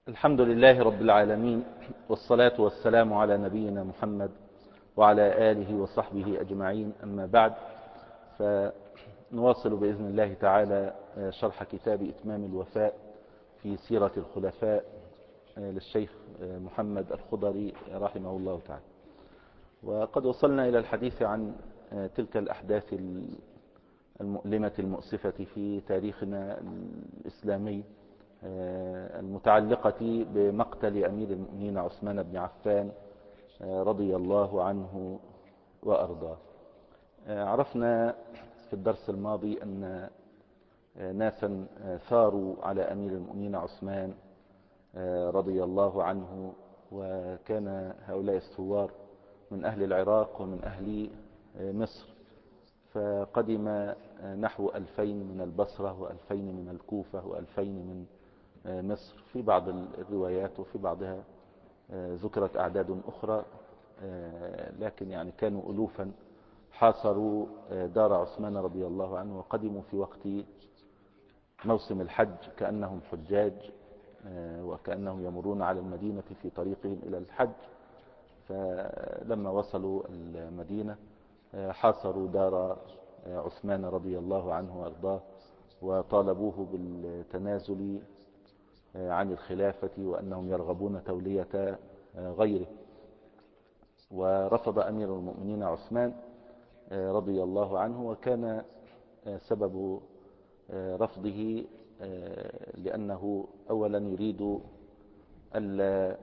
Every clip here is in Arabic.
الحمد لله رب العالمين، والصلاة والسلام على نبينا محمد وعلى آله وصحبه أجمعين. أما بعد، فنواصل بإذن الله تعالى شرح كتاب إتمام الوفاء في سيرة الخلفاء للشيخ محمد الخضري رحمه الله تعالى. وقد وصلنا إلى الحديث عن تلك الأحداث المؤلمة المؤسفة في تاريخنا الإسلامي، المتعلقة بمقتل أمير المؤمنين عثمان بن عفان رضي الله عنه وأرضاه. عرفنا في الدرس الماضي أن ناسا ثاروا على أمير المؤمنين عثمان رضي الله عنه، وكان هؤلاء الثوار من أهل العراق ومن أهل مصر، فقدم نحو 2000 من البصرة و2000 من الكوفة و2000 من مصر في بعض الروايات، وفي بعضها ذكرت أعداد أخرى، لكن يعني كانوا ألوفا حاصروا دار عثمان رضي الله عنه، وقدموا في وقت موسم الحج كأنهم حجاج، وكأنهم يمرون على المدينة في طريقهم إلى الحج. فلما وصلوا المدينة حاصروا دار عثمان رضي الله عنه وأرضاه، وطالبوه بالتنازل عن الخلافة، وأنهم يرغبون تولية غيره. ورفض أمير المؤمنين عثمان رضي الله عنه، وكان سبب رفضه لأنه أولا يريد ألا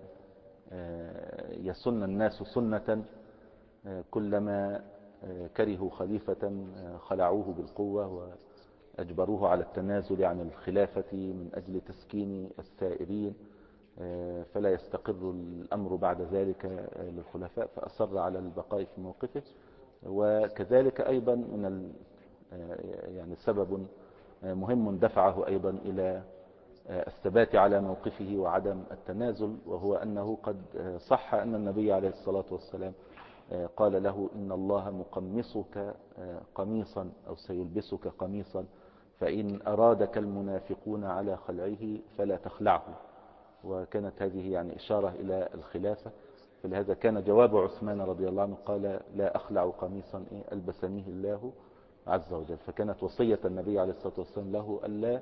يسن الناس سنة كلما كرهوا خليفة خلعوه بالقوة وأجبروه على التنازل عن الخلافة من أجل تسكين الثائرين، فلا يستقر الأمر بعد ذلك للخلفاء، فأصر على البقاء في موقفه. وكذلك أيضا من يعني سبب مهم دفعه أيضا إلى الثبات على موقفه وعدم التنازل، وهو أنه قد صح أن النبي عليه الصلاة والسلام قال له: إن الله مقمصك قميصا أو سيلبسك قميصا، فإن أرادك المنافقون على خلعه فلا تخلعه. وكانت هذه يعني إشارة إلى الخلافة، فلهذا كان جواب عثمان رضي الله عنه قال: لا أخلع قميصا ألبسنيه الله عز وجل. فكانت وصية النبي عليه الصلاة والسلام له ألا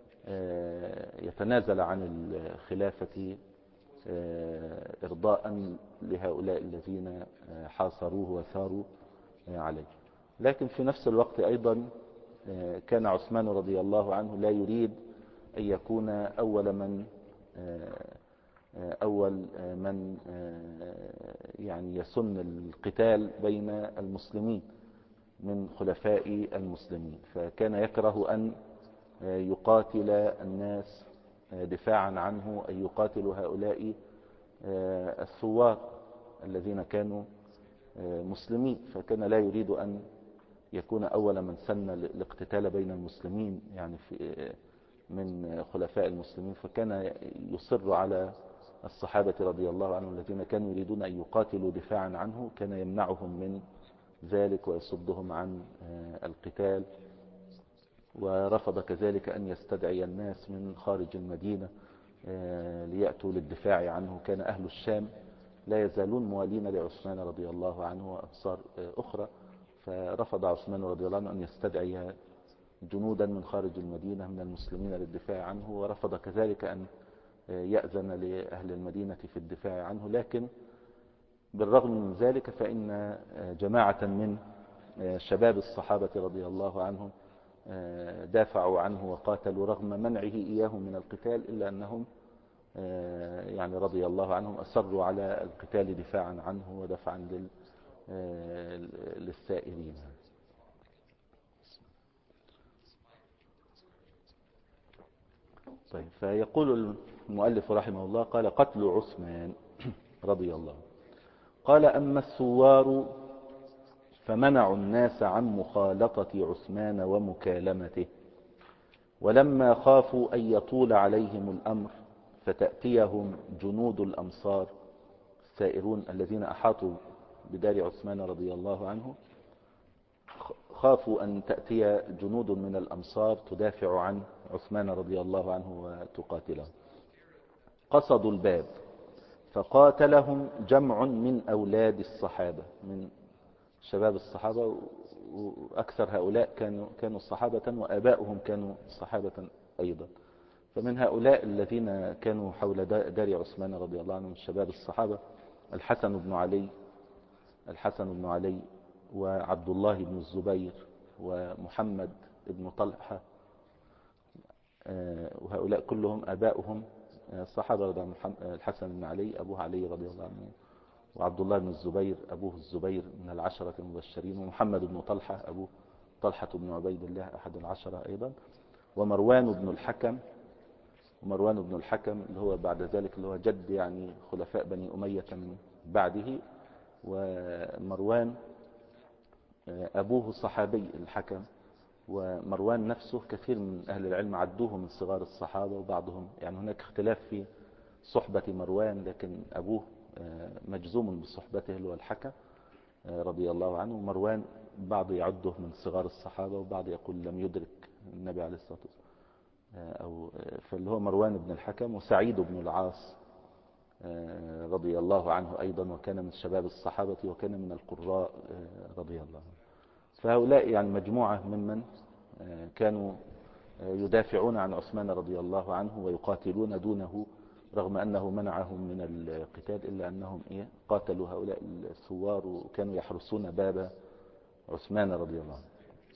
يتنازل عن الخلافة إرضاء لهؤلاء الذين حاصروه وثاروا عليه. لكن في نفس الوقت أيضا كان عثمان رضي الله عنه لا يريد أن يكون أول من يعني يسن القتال بين المسلمين من خلفاء المسلمين، فكان يكره أن يقاتل الناس دفاعا عنه، أن يقاتل هؤلاء الثوار الذين كانوا مسلمين، فكان لا يريد أن يكون أول من سن الاقتتال بين المسلمين يعني من خلفاء المسلمين. فكان يصر على الصحابة رضي الله عنهم الذين كانوا يريدون أن يقاتلوا دفاعا عنه، كان يمنعهم من ذلك ويصدهم عن القتال. ورفض كذلك أن يستدعي الناس من خارج المدينة ليأتوا للدفاع عنه. كان أهل الشام لا يزالون موالين لعثمان رضي الله عنه وأنصار أخرى، فرفض عثمان رضي الله عنه أن يستدعي جنودا من خارج المدينة من المسلمين للدفاع عنه، ورفض كذلك أن يأذن لأهل المدينة في الدفاع عنه. لكن بالرغم من ذلك فإن جماعة من شباب الصحابة رضي الله عنهم دافعوا عنه وقاتلوا رغم منعه إياهم من القتال، إلا أنهم يعني رضي الله عنهم أصروا على القتال دفاعا عنه ودفعا للسائرين. طيب، فيقول المؤلف رحمه الله: قال: قتل عثمان رضي الله. قال: أما الثوار فمنعوا الناس عن مخالطة عثمان ومكالمته، ولما خافوا أن يطول عليهم الأمر فتأتيهم جنود الأمصار السائرون الذين أحاطوا بدار عثمان رضي الله عنه، خافوا أن تأتي جنود من الأمصار تدافع عن عثمان رضي الله عنه وتقاتله. قصدوا الباب فقاتلهم جمع من أولاد الصحابة، من شباب الصحابة، وأكثر هؤلاء كانوا صحابة وآباؤهم كانوا صحابة أيضا. فمن هؤلاء الذين كانوا حول دار عثمان رضي الله عنه من شباب الصحابة الحسن بن علي وعبد الله بن الزبير ومحمد بن طلحة، وهؤلاء كلهم آباؤهم الصحابة رضي الله عنهم. الحسن بن علي أبوه علي رضي الله عنه، وعبد الله بن الزبير أبوه الزبير من العشرة المبشرين، ومحمد بن طلحة أبوه طلحة بن عبيد الله أحد العشرة أيضا، ومروان بن الحكم اللي هو بعد ذلك اللي هو جد يعني خلفاء بني أمية من بعده. ومروان أبوه صحابي الحكم، ومروان نفسه كثير من أهل العلم عدوه من صغار الصحابة، وبعضهم يعني هناك اختلاف في صحبة مروان، لكن أبوه مجزوم بصحبته اللي هو الحكم رضي الله عنه. مروان بعض يعده من صغار الصحابة، وبعض يقول لم يدرك النبي عليه الصلاة والسلام، فاللي هو مروان بن الحكم. وسعيد بن العاص رضي الله عنه أيضا، وكان من شباب الصحابة وكان من القراء رضي الله عنه. فهؤلاء يعني مجموعة ممن كانوا يدافعون عن عثمان رضي الله عنه ويقاتلون دونه، رغم أنه منعهم من القتال، إلا أنهم قاتلوا هؤلاء الثوار وكانوا يحرسون باب عثمان رضي الله عنه.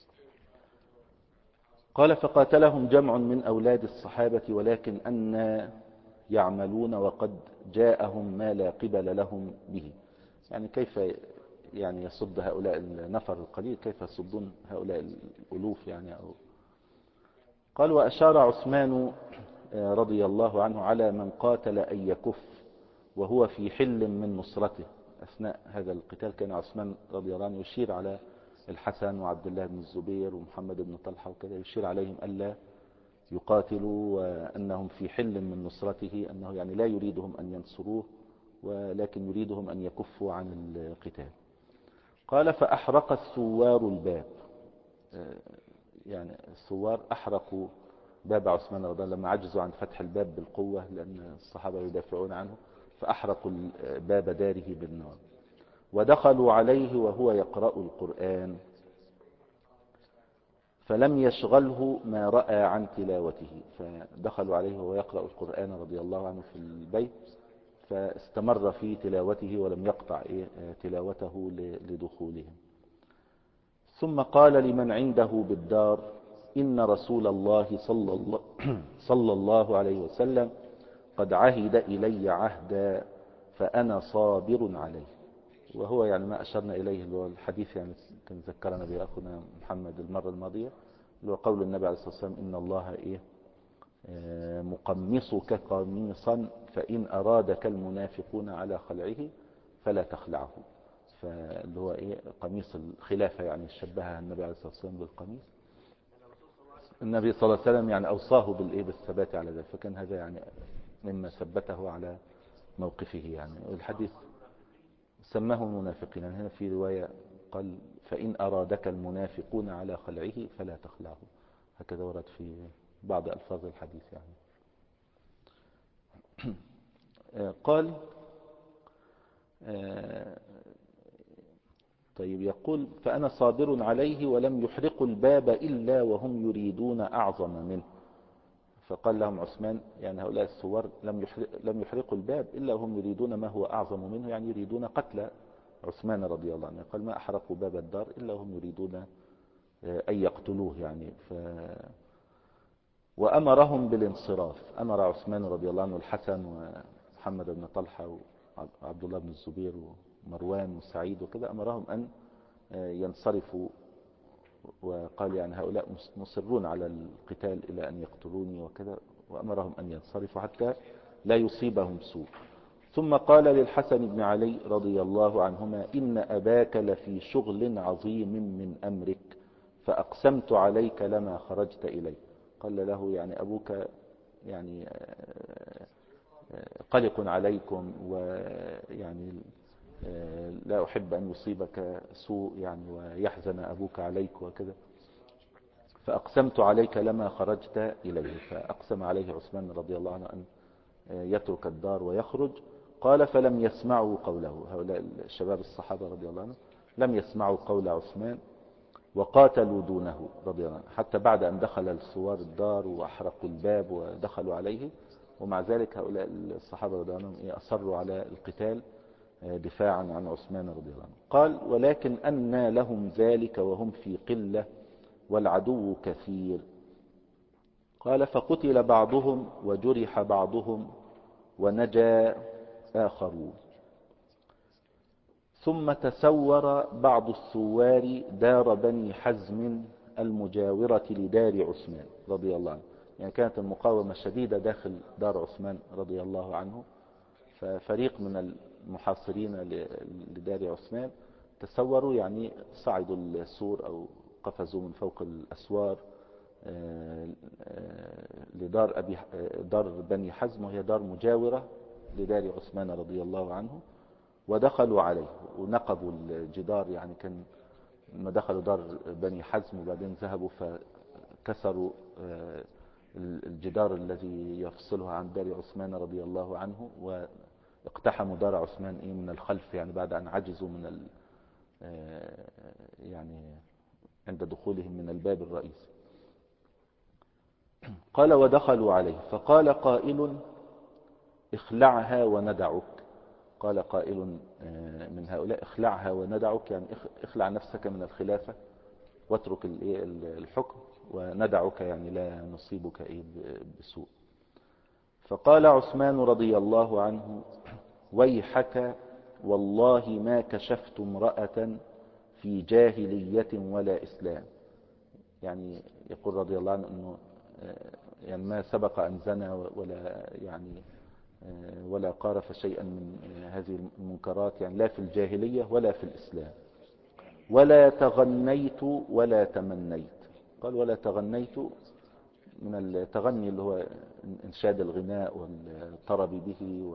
قال فقاتلهم جمع من أولاد الصحابة ولكن أن يعملون وقد جاءهم ما لا قبل لهم به. يعني كيف يعني يصد هؤلاء النفر القليل، كيف يصدون هؤلاء الألوف يعني قال وأشار عثمان رضي الله عنه على من قاتل أن يكف وهو في حل من نصرته. أثناء هذا القتال كان عثمان رضي الله عنه يشير على الحسن وعبد الله بن الزبير ومحمد بن طلحة وكذا، يشير عليهم ألا يقاتلوا وأنهم في حل من نصرته، أنه يعني لا يريدهم أن ينصروه ولكن يريدهم أن يكفوا عن القتال. قال فأحرق الثوار الباب، يعني الثوار أحرقوا باب عثمان رضي الله عنه لما عجزوا عن فتح الباب بالقوة، لأن الصحابة يدافعون عنه، فأحرقوا باب داره بالنار. ودخلوا عليه وهو يقرأ القرآن فلم يشغله ما رأى عن تلاوته. فدخلوا عليه وهو يقرأ القرآن رضي الله عنه في البيت، فاستمر في تلاوته ولم يقطع تلاوته لدخولهم. ثم قال لمن عنده بالدار إن رسول الله صلى الله عليه وسلم قد عهد إلي عهدا فأنا صابر عليه. وهو يعني ما أشرنا إليه اللي هو الحديث يعني كان ذكرنا به أخونا محمد المرة الماضية، اللي هو قول النبي عليه الصلاة والسلام إن الله مقمصك قميصا فإن أرادك المنافقون على خلعه فلا تخلعه. فاللي هو قميص الخلافة، يعني شبهها النبي عليه الصلاة والسلام بالقميص. النبي صلى الله عليه وسلم يعني أوصاه بالثبات على ذلك، فكان هذا يعني مما ثبته على موقفه. يعني الحديث سماه المنافقين، يعني هنا في رواية قال فإن أرادك المنافقون على خلعه فلا تخلعه، هكذا ورد في بعض ألفاظ الحديث يعني. قال طيب يقول فأنا صابر عليه ولم يحرقوا الباب إلا وهم يريدون أعظم منه. فقال لهم عثمان يعني هؤلاء الثوار لم يحرقوا الباب إلا وهم يريدون ما هو أعظم منه، يعني يريدون قتل عثمان رضي الله عنه. قال ما أحرقوا باب الدار إلا وهم يريدون أن يقتلوه يعني. وأمرهم بالانصراف. أمر عثمان رضي الله عنه الحسن ومحمد بن طلحة وعبد الله بن الزبير ومروان وسعيد وكذا، أمرهم أن ينصرفوا، وقال يعني هؤلاء مصرون على القتال إلى أن يقتلوني وكذا، وأمرهم أن ينصرفوا حتى لا يصيبهم سوء. ثم قال للحسن بن علي رضي الله عنهما إن أباك لفي شغل عظيم من أمرك فأقسمت عليك لما خرجت إليه. قال له يعني أبوك يعني قلق عليكم، ويعني لا أحب أن يصيبك سوء يعني ويحزن أبوك عليك وكذا، فأقسمت عليك لما خرجت إليه. فأقسم عليه عثمان رضي الله عنه أن يترك الدار ويخرج. قال فلم يسمعوا قوله، هؤلاء الشباب الصحابة رضي الله عنهم لم يسمعوا قول عثمان وقاتلوا دونه رضي الله عنه، حتى بعد أن دخل الثوار الدار وأحرقوا الباب ودخلوا عليه، ومع ذلك هؤلاء الصحابة رضي الله عنهم أصروا على القتال دفاعا عن عثمان رضي الله عنه. قال ولكن أنى لهم ذلك وهم في قلة والعدو كثير. قال فقتل بعضهم وجرح بعضهم ونجا آخرون. ثم تسور بعض الثوار دار بني حزم المجاورة لدار عثمان رضي الله عنه، يعني كانت المقاومة شديدة داخل دار عثمان رضي الله عنه، ففريق من المحاصرين لدار عثمان تسوروا، يعني صعدوا السور أو قفزوا من فوق الأسوار لدار دار بني حزم، وهي دار مجاورة لدار عثمان رضي الله عنه، ودخلوا عليه ونقبوا الجدار. يعني كان لما دخلوا دار بني حزم وبعدين ذهبوا فكسروا الجدار الذي يفصلها عن دار عثمان رضي الله عنه، واقتحموا دار عثمان من الخلف، يعني بعد أن عجزوا من يعني عند دخولهم من الباب الرئيسي. قال ودخلوا عليه فقال قائل اخلعها وندعك. قال قائل من هؤلاء اخلعها وندعك، يعني اخلع نفسك من الخلافة واترك الحكم، وندعك يعني لا نصيبك بسوء. فقال عثمان رضي الله عنه ويحك والله ما كشفت امرأة في جاهلية ولا إسلام. يعني يقول رضي الله عنه أنه يعني ما سبق أن زنى ولا يعني ولا قارف شيئا من هذه المنكرات، يعني لا في الجاهلية ولا في الإسلام. ولا تغنيت ولا تمنيت. قال ولا تغنيت من التغني اللي هو انشاد الغناء والطرب به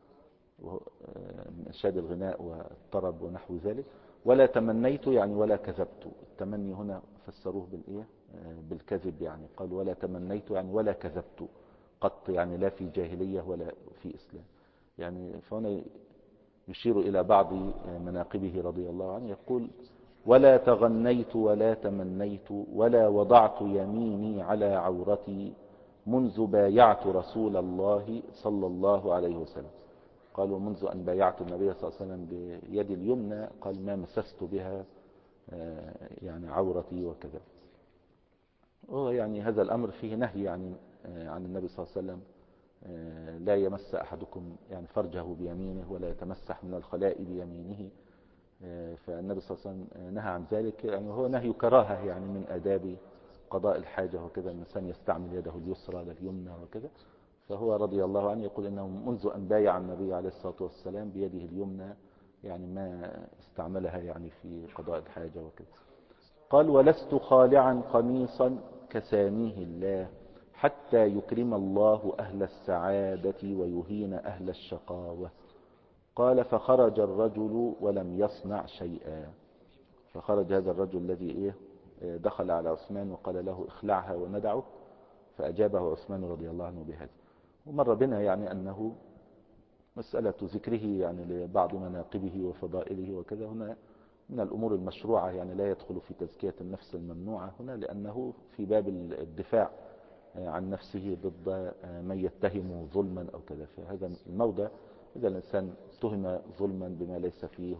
انشاد الغناء والطرب ونحو ذلك. ولا تمنيت يعني ولا كذبت. التمني هنا فسروه بالكذب، يعني قال ولا تمنيت يعني ولا كذبت قط، يعني لا في جاهلية ولا في إسلام. يعني فهنا يشير إلى بعض مناقبه رضي الله عنه، يقول ولا تغنيت ولا تمنيت ولا وضعت يميني على عورتي منذ بايعت رسول الله صلى الله عليه وسلم. قالوا منذ أن بايعت النبي صلى الله عليه وسلم بيدي اليمنى قال ما مسست بها يعني عورتي وكذا. يعني هذا الأمر فيه نهي يعني عن النبي صلى الله عليه وسلم لا يمس أحدكم يعني فرجه بيمينه ولا يتمسح من الخلاء بيمينه. فالنبي صلى الله عليه وسلم نهى عن ذلك، يعني هو نهي كراهة يعني من آداب قضاء الحاجة وكذا، الإنسان يستعمل يده اليسرى لليمنى وكذا. فهو رضي الله عنه يقول إنه منذ أن بايع النبي عليه الصلاة والسلام بيده اليمنى يعني ما استعملها يعني في قضاء الحاجة وكذا. قال ولست خالعا قميصا كسانيه الله حتى يكرم الله أهل السعادة ويهين أهل الشقاوة. قال فخرج الرجل ولم يصنع شيئا. فخرج هذا الرجل الذي دخل على عثمان وقال له اخلعها وندعه، فأجابه عثمان رضي الله عنه بهذا. ومر بنا يعني أنه مسألة ذكره يعني لبعض مناقبه وفضائله وكذا هنا من الأمور المشروعة، يعني لا يدخل في تزكية النفس الممنوعة هنا، لأنه في باب الدفاع عن نفسه ضد من يتهم ظلما أو كذا. فهذا الموضع إذا الإنسان اتهم ظلما بما ليس فيه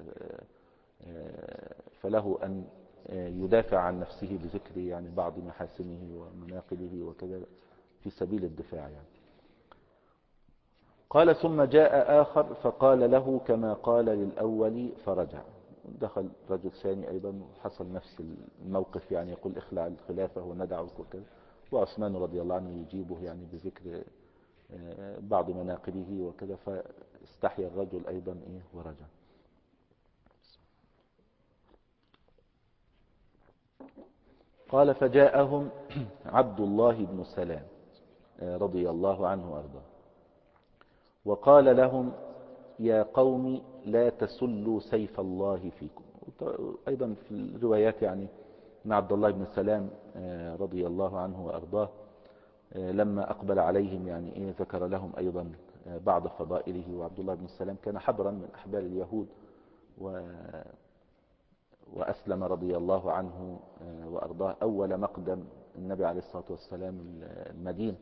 فله أن يدافع عن نفسه بذكر يعني بعض محاسنه ومناقبه وكذا في سبيل الدفاع يعني. قال ثم جاء آخر فقال له كما قال للأول فرجع. دخل رجل ثاني أيضا وحصل نفس الموقف، يعني يقول اخلع الخلافة وندعك وكذا، وعثمان رضي الله عنه يجيبه يعني بذكر بعض مناقبه وكذا، فاستحيا الرجل أيضا ورجع. قال فجاءهم عبد الله بن سلام رضي الله عنه وأرضاه وقال لهم يا قوم لا تسلوا سيف الله فيكم. أيضا في الروايات يعني أن عبد الله بن سلام رضي الله عنه وأرضاه لما أقبل عليهم يعني ذكر لهم أيضا بعض فضائله. وعبد الله بن السلام كان حبرا من أحبار اليهود، وأسلم رضي الله عنه وأرضاه أول مقدم النبي عليه الصلاة والسلام المدينة.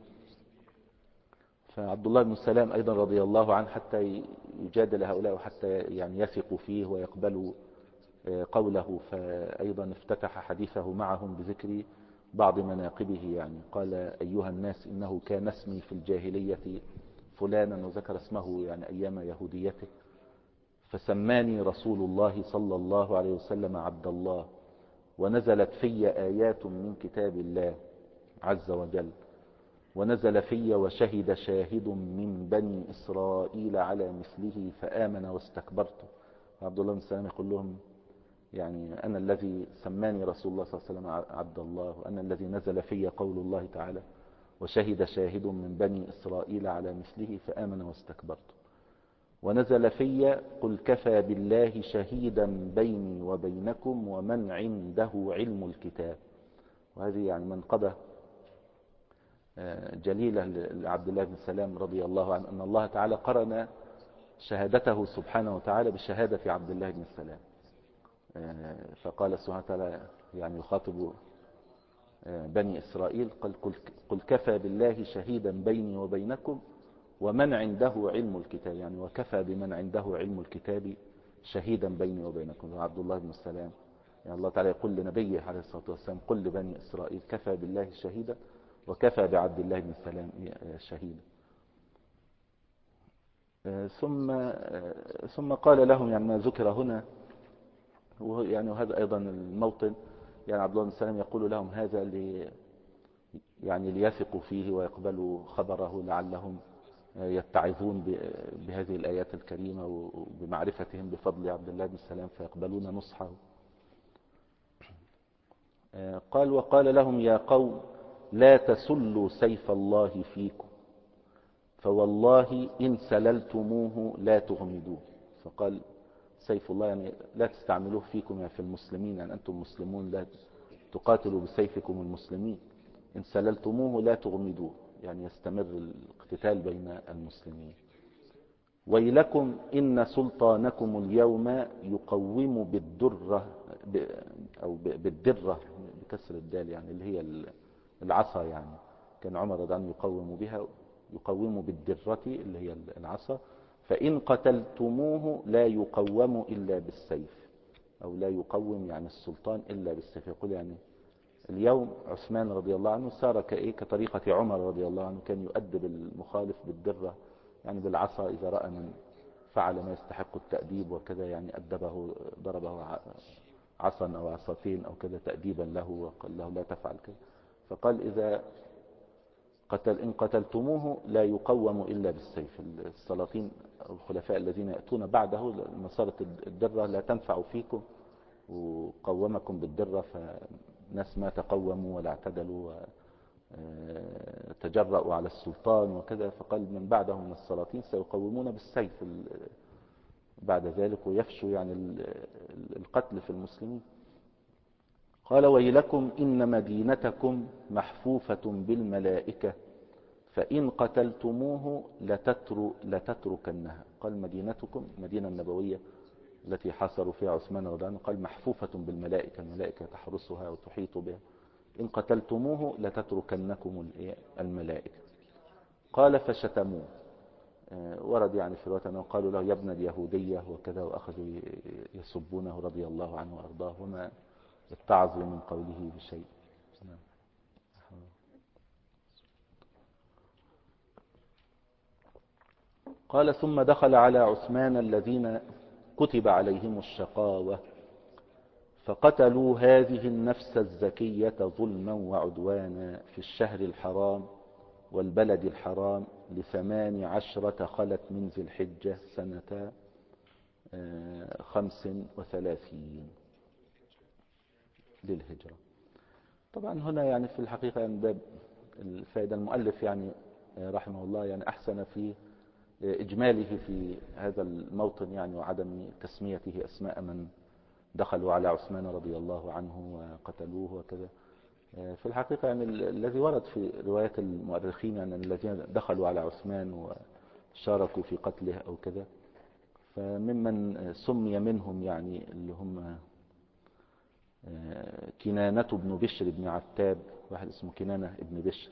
فعبد الله بن السلام أيضا رضي الله عنه حتى يجادل هؤلاء وحتى يعني يثقوا فيه ويقبلوا قوله، فأيضا افتتح حديثه معهم بذكر بعض مناقبه. يعني قال: أيها الناس، إنه كان اسمي في الجاهلية فلانا، وذكر اسمه يعني أيام يهوديته، فسماني رسول الله صلى الله عليه وسلم عبد الله، ونزلت في آيات من كتاب الله عز وجل، ونزل في وشهد شاهد من بني إسرائيل على مثله فآمن واستكبرت. عبد الله بن السلام يقول لهم: يعني أنا الذي سماني رسول الله صلى الله عليه وسلم عبد الله، وأنا الذي نزل في قول الله تعالى: وشهد شاهد من بني إسرائيل على مثله فآمن واستكبرت. ونزل في: قل كفى بالله شهيدا بيني وبينكم ومن عنده علم الكتاب. وهذه يعني منقبة جليلة لعبد الله بن سلام رضي الله عنه، أن الله تعالى قرن شهادته سبحانه وتعالى بشهادة عبد الله بن سلام. فقال سبحانه وتعالى يعني يخاطب بني إسرائيل: قل كفى بالله شهيدا بيني وبينكم ومن عنده علم الكتاب. يعني وكفى بمن عنده علم الكتاب شهيدا بيني وبينكم. وعبد الله بن السلام يعني الله تعالى يقول لنبيه عليه الصلاة والسلام: قل لبني إسرائيل كفى بالله شهيدا، وكفى بعبد الله بن السلام شهيدا. ثم قال لهم يعني ما ذكر هنا، يعني وهذا أيضا الموطن، يعني عبد الله بن السلام يقول لهم هذا يعني ليثقوا فيه ويقبلوا خبره، لعلهم يتعظون بهذه الآيات الكريمة وبمعرفتهم بفضل عبد الله بن السلام فيقبلون نصحه. قال: وقال لهم: يا قوم لا تسلوا سيف الله فيكم، فوالله إن سللتموه لا تغمدوه. فقال سيف الله يعني لا تستعملوه فيكم، يعني في المسلمين، يعني أنتم مسلمون لا تقاتلوا بسيفكم المسلمين. إن سللتموه لا تغمدوه، يعني يستمر الاقتتال بين المسلمين. ويلكم إن سلطانكم اليوم يقوم بالدرة أو بالدرة بكسر الدال، يعني اللي هي العصا. يعني كان عمر رضي الله عنه يقوم بها، يقوم بالدرة اللي هي العصا. فإن قتلتموه لا يقوم إلا بالسيف، أو لا يقوم يعني السلطان إلا بالسيف. يقول يعني اليوم عثمان رضي الله عنه سار كطريقة عمر رضي الله عنه، كان يؤدب المخالف بالدرة، يعني بالعصا، إذا رأى من فعل ما يستحق التأديب وكذا، يعني أدبه، ضربه عصا أو عصاتين أو كذا تأديبا له، وقال له لا تفعل كذا. فقال إن قتلتموه لا يقوم إلا بالسيف. السلاطين أو الخلفاء الذين يأتون بعده مسارة الدرة لا تنفع فيكم، وقومكم بالدرة، فناس ما تقوموا ولا اعتدلوا وتجرأوا على السلطان وكذا. فقال من بعدهم من السلاطين سيقومون بالسيف بعد ذلك، ويفشوا يعني القتل في المسلمين. قال: ويلكم إن مدينتكم محفوفة بالملائكة، فإن قتلتموه لتتركنها. قال مدينتكم، المدينة النبوية التي حاصروا فيها عثمان رضي الله عنه، قال محفوفة بالملائكة، الملائكة تحرسها وتحيط بها. إن قتلتموه لتتركنكم الملائكة. قال: فشتموه. ورد يعني في الوقت أنه قالوا له يا ابن اليهودية وكذا، وأخذوا يسبونه رضي الله عنه وأرضاه، وما اتعظوا من قوله بشيء. قال: ثم دخل على عثمان الذين كتب عليهم الشقاوة، فقتلوا هذه النفس الزكية ظلما وعدوانا في الشهر الحرام والبلد الحرام ل18 خلت من ذي الحجة سنة 35 للهجرة. طبعا هنا يعني في الحقيقة يعني باب الفائدة، المؤلف يعني رحمه الله يعني أحسن في إجماله في هذا الموطن، يعني وعدم تسميته أسماء من دخلوا على عثمان رضي الله عنه وقتلوه وكذا. في الحقيقة يعني الذي ورد في روايات المؤرخين يعني الذين دخلوا على عثمان وشاركوا في قتله أو كذا، فممن سمي منهم يعني اللي هم كنانة بن بشر بن عتاب، واحد اسمه كنانة ابن بشر،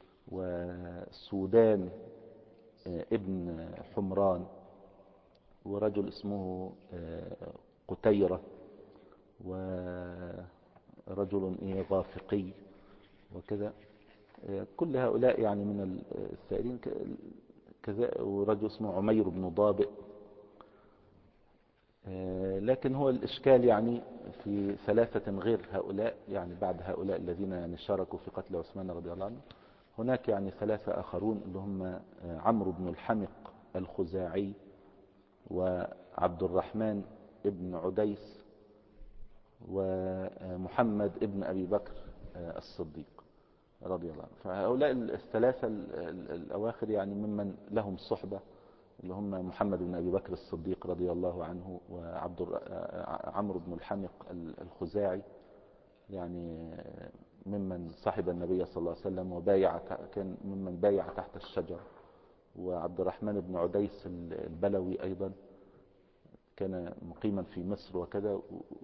وسودان ابن حمران، ورجل اسمه قتيرة، ورجل غافقي وكذا. كل هؤلاء يعني من السائلين كذا، ورجل اسمه عمير بن ضابئ. لكن هو الإشكال يعني في ثلاثة غير هؤلاء، يعني بعد هؤلاء الذين يعني شاركوا في قتل عثمان رضي الله عنه، هناك يعني ثلاثة آخرون اللي هم عمرو بن الحمق الخزاعي، وعبد الرحمن ابن عديس، ومحمد ابن أبي بكر الصديق رضي الله عنه. فهؤلاء الثلاثة الأواخر يعني ممن لهم صحبة، اللي هم محمد بن أبي بكر الصديق رضي الله عنه، عمرو بن الحمق الخزاعي يعني ممن صاحب النبي صلى الله عليه وسلم وبايع، كان ممن بايع تحت الشجر. وعبد الرحمن بن عديس البلوي أيضا كان مقيما في مصر وكذا،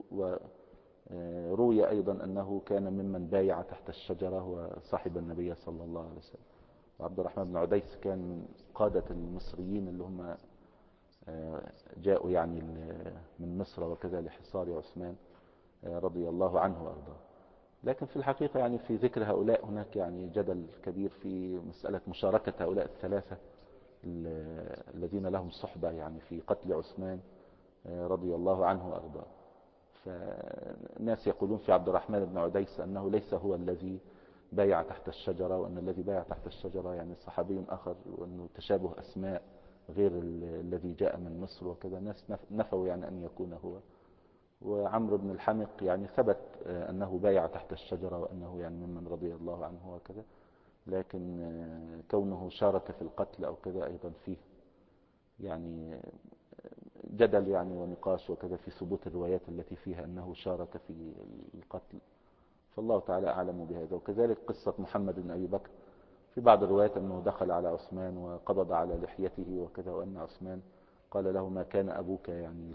وروي أيضا أنه كان ممن بايع تحت الشجرة وصاحب النبي صلى الله عليه وسلم. وعبد الرحمن بن عديس كان من قادة المصريين اللي هم جاءوا يعني من مصر وكذا لحصار عثمان رضي الله عنه وأرضاه. لكن في الحقيقة يعني في ذكر هؤلاء هناك يعني جدل كبير في مسألة مشاركة هؤلاء الثلاثة الذين لهم صحبة يعني في قتل عثمان رضي الله عنه وأرضاه. فالناس يقولون في عبد الرحمن بن عديس أنه ليس هو الذي بايع تحت الشجرة، وأن الذي بايع تحت الشجرة يعني صحابي آخر، وأنه تشابه أسماء غير الذي جاء من مصر وكذا. ناس نفوا يعني أن يكون هو. وعمرو بن الحمق يعني ثبت أنه بايع تحت الشجرة، وأنه يعني ممن رضي الله عنه وكذا، لكن كونه شارك في القتل أو كذا أيضا فيه يعني جدل يعني ونقاش وكذا في ثبوت الروايات التي فيها أنه شارك في القتل. فالله تعالى أعلم بهذا. وكذلك قصة محمد بن أبي بكر، في بعض الروايات أنه دخل على عثمان وقبض على لحيته وكذا، وأن عثمان قال له: ما كان أبوك يعني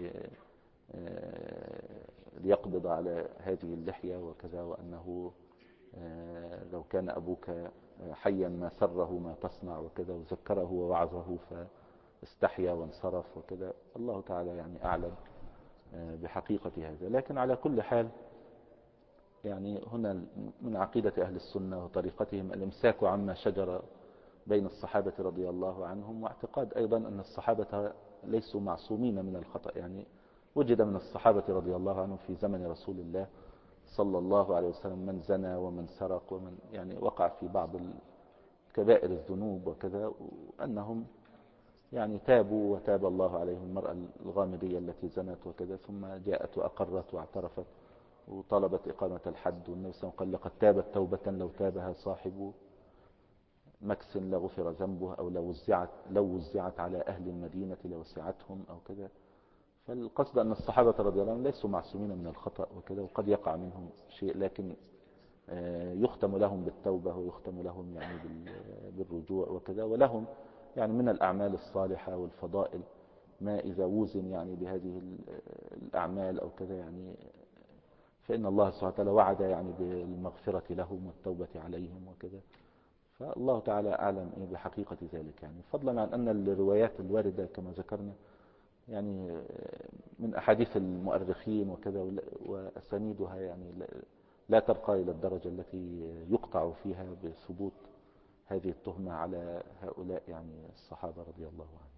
ليقبض على هذه اللحية وكذا، وأنه لو كان أبوك حيا ما سره ما تصنع وكذا، وذكره ووعظه فاستحيا وانصرف وكذا. الله تعالى يعني أعلم بحقيقة هذا. لكن على كل حال يعني هنا من عقيدة أهل السنة وطريقتهم الإمساك عما شجر بين الصحابة رضي الله عنهم، واعتقاد أيضا أن الصحابة ليسوا معصومين من الخطأ. يعني وجد من الصحابة رضي الله عنهم في زمن رسول الله صلى الله عليه وسلم من زنى ومن سرق ومن يعني وقع في بعض كبائر الذنوب وكذا، وأنهم يعني تابوا وتاب الله عليهم. المرأة الغامدية التي زنت وكذا ثم جاءت وأقرت واعترفت وطلبت إقامة الحد، والنبي صلى الله عليه وسلم قال: لقد تابت توبة لو تابها صاحب مكس لغفر ذنبه، أو لو وزعت على أهل المدينة لوسعتهم أو كذا. فالقصد أن الصحابة رضي الله عنهم ليسوا معصومين من الخطأ وكذا، وقد يقع منهم شيء، لكن يختم لهم بالتوبة، ويختم لهم يعني بالرجوع وكذا، ولهم يعني من الأعمال الصالحة والفضائل ما إذا وزن يعني بهذه الأعمال أو كذا يعني، فإن الله سبحانه وتعالى وعد يعني بالمغفرة لهم والتوبة عليهم وكذا. فالله تعالى أعلم بحقيقة ذلك. يعني فضلا عن أن الروايات الواردة كما ذكرنا يعني من أحاديث المؤرخين وكذا، وأسانيدها يعني لا ترقى إلى الدرجة التي يقطع فيها بثبوت هذه التهمة على هؤلاء يعني الصحابة رضي الله عنهم.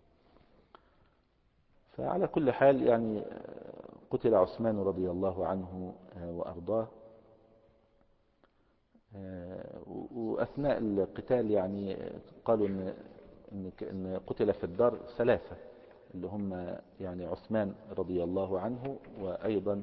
فعلى كل حال يعني قتل عثمان رضي الله عنه وأرضاه. وأثناء القتال يعني قالوا إن قتل في الدار ثلاثة، اللي هم يعني عثمان رضي الله عنه، وأيضا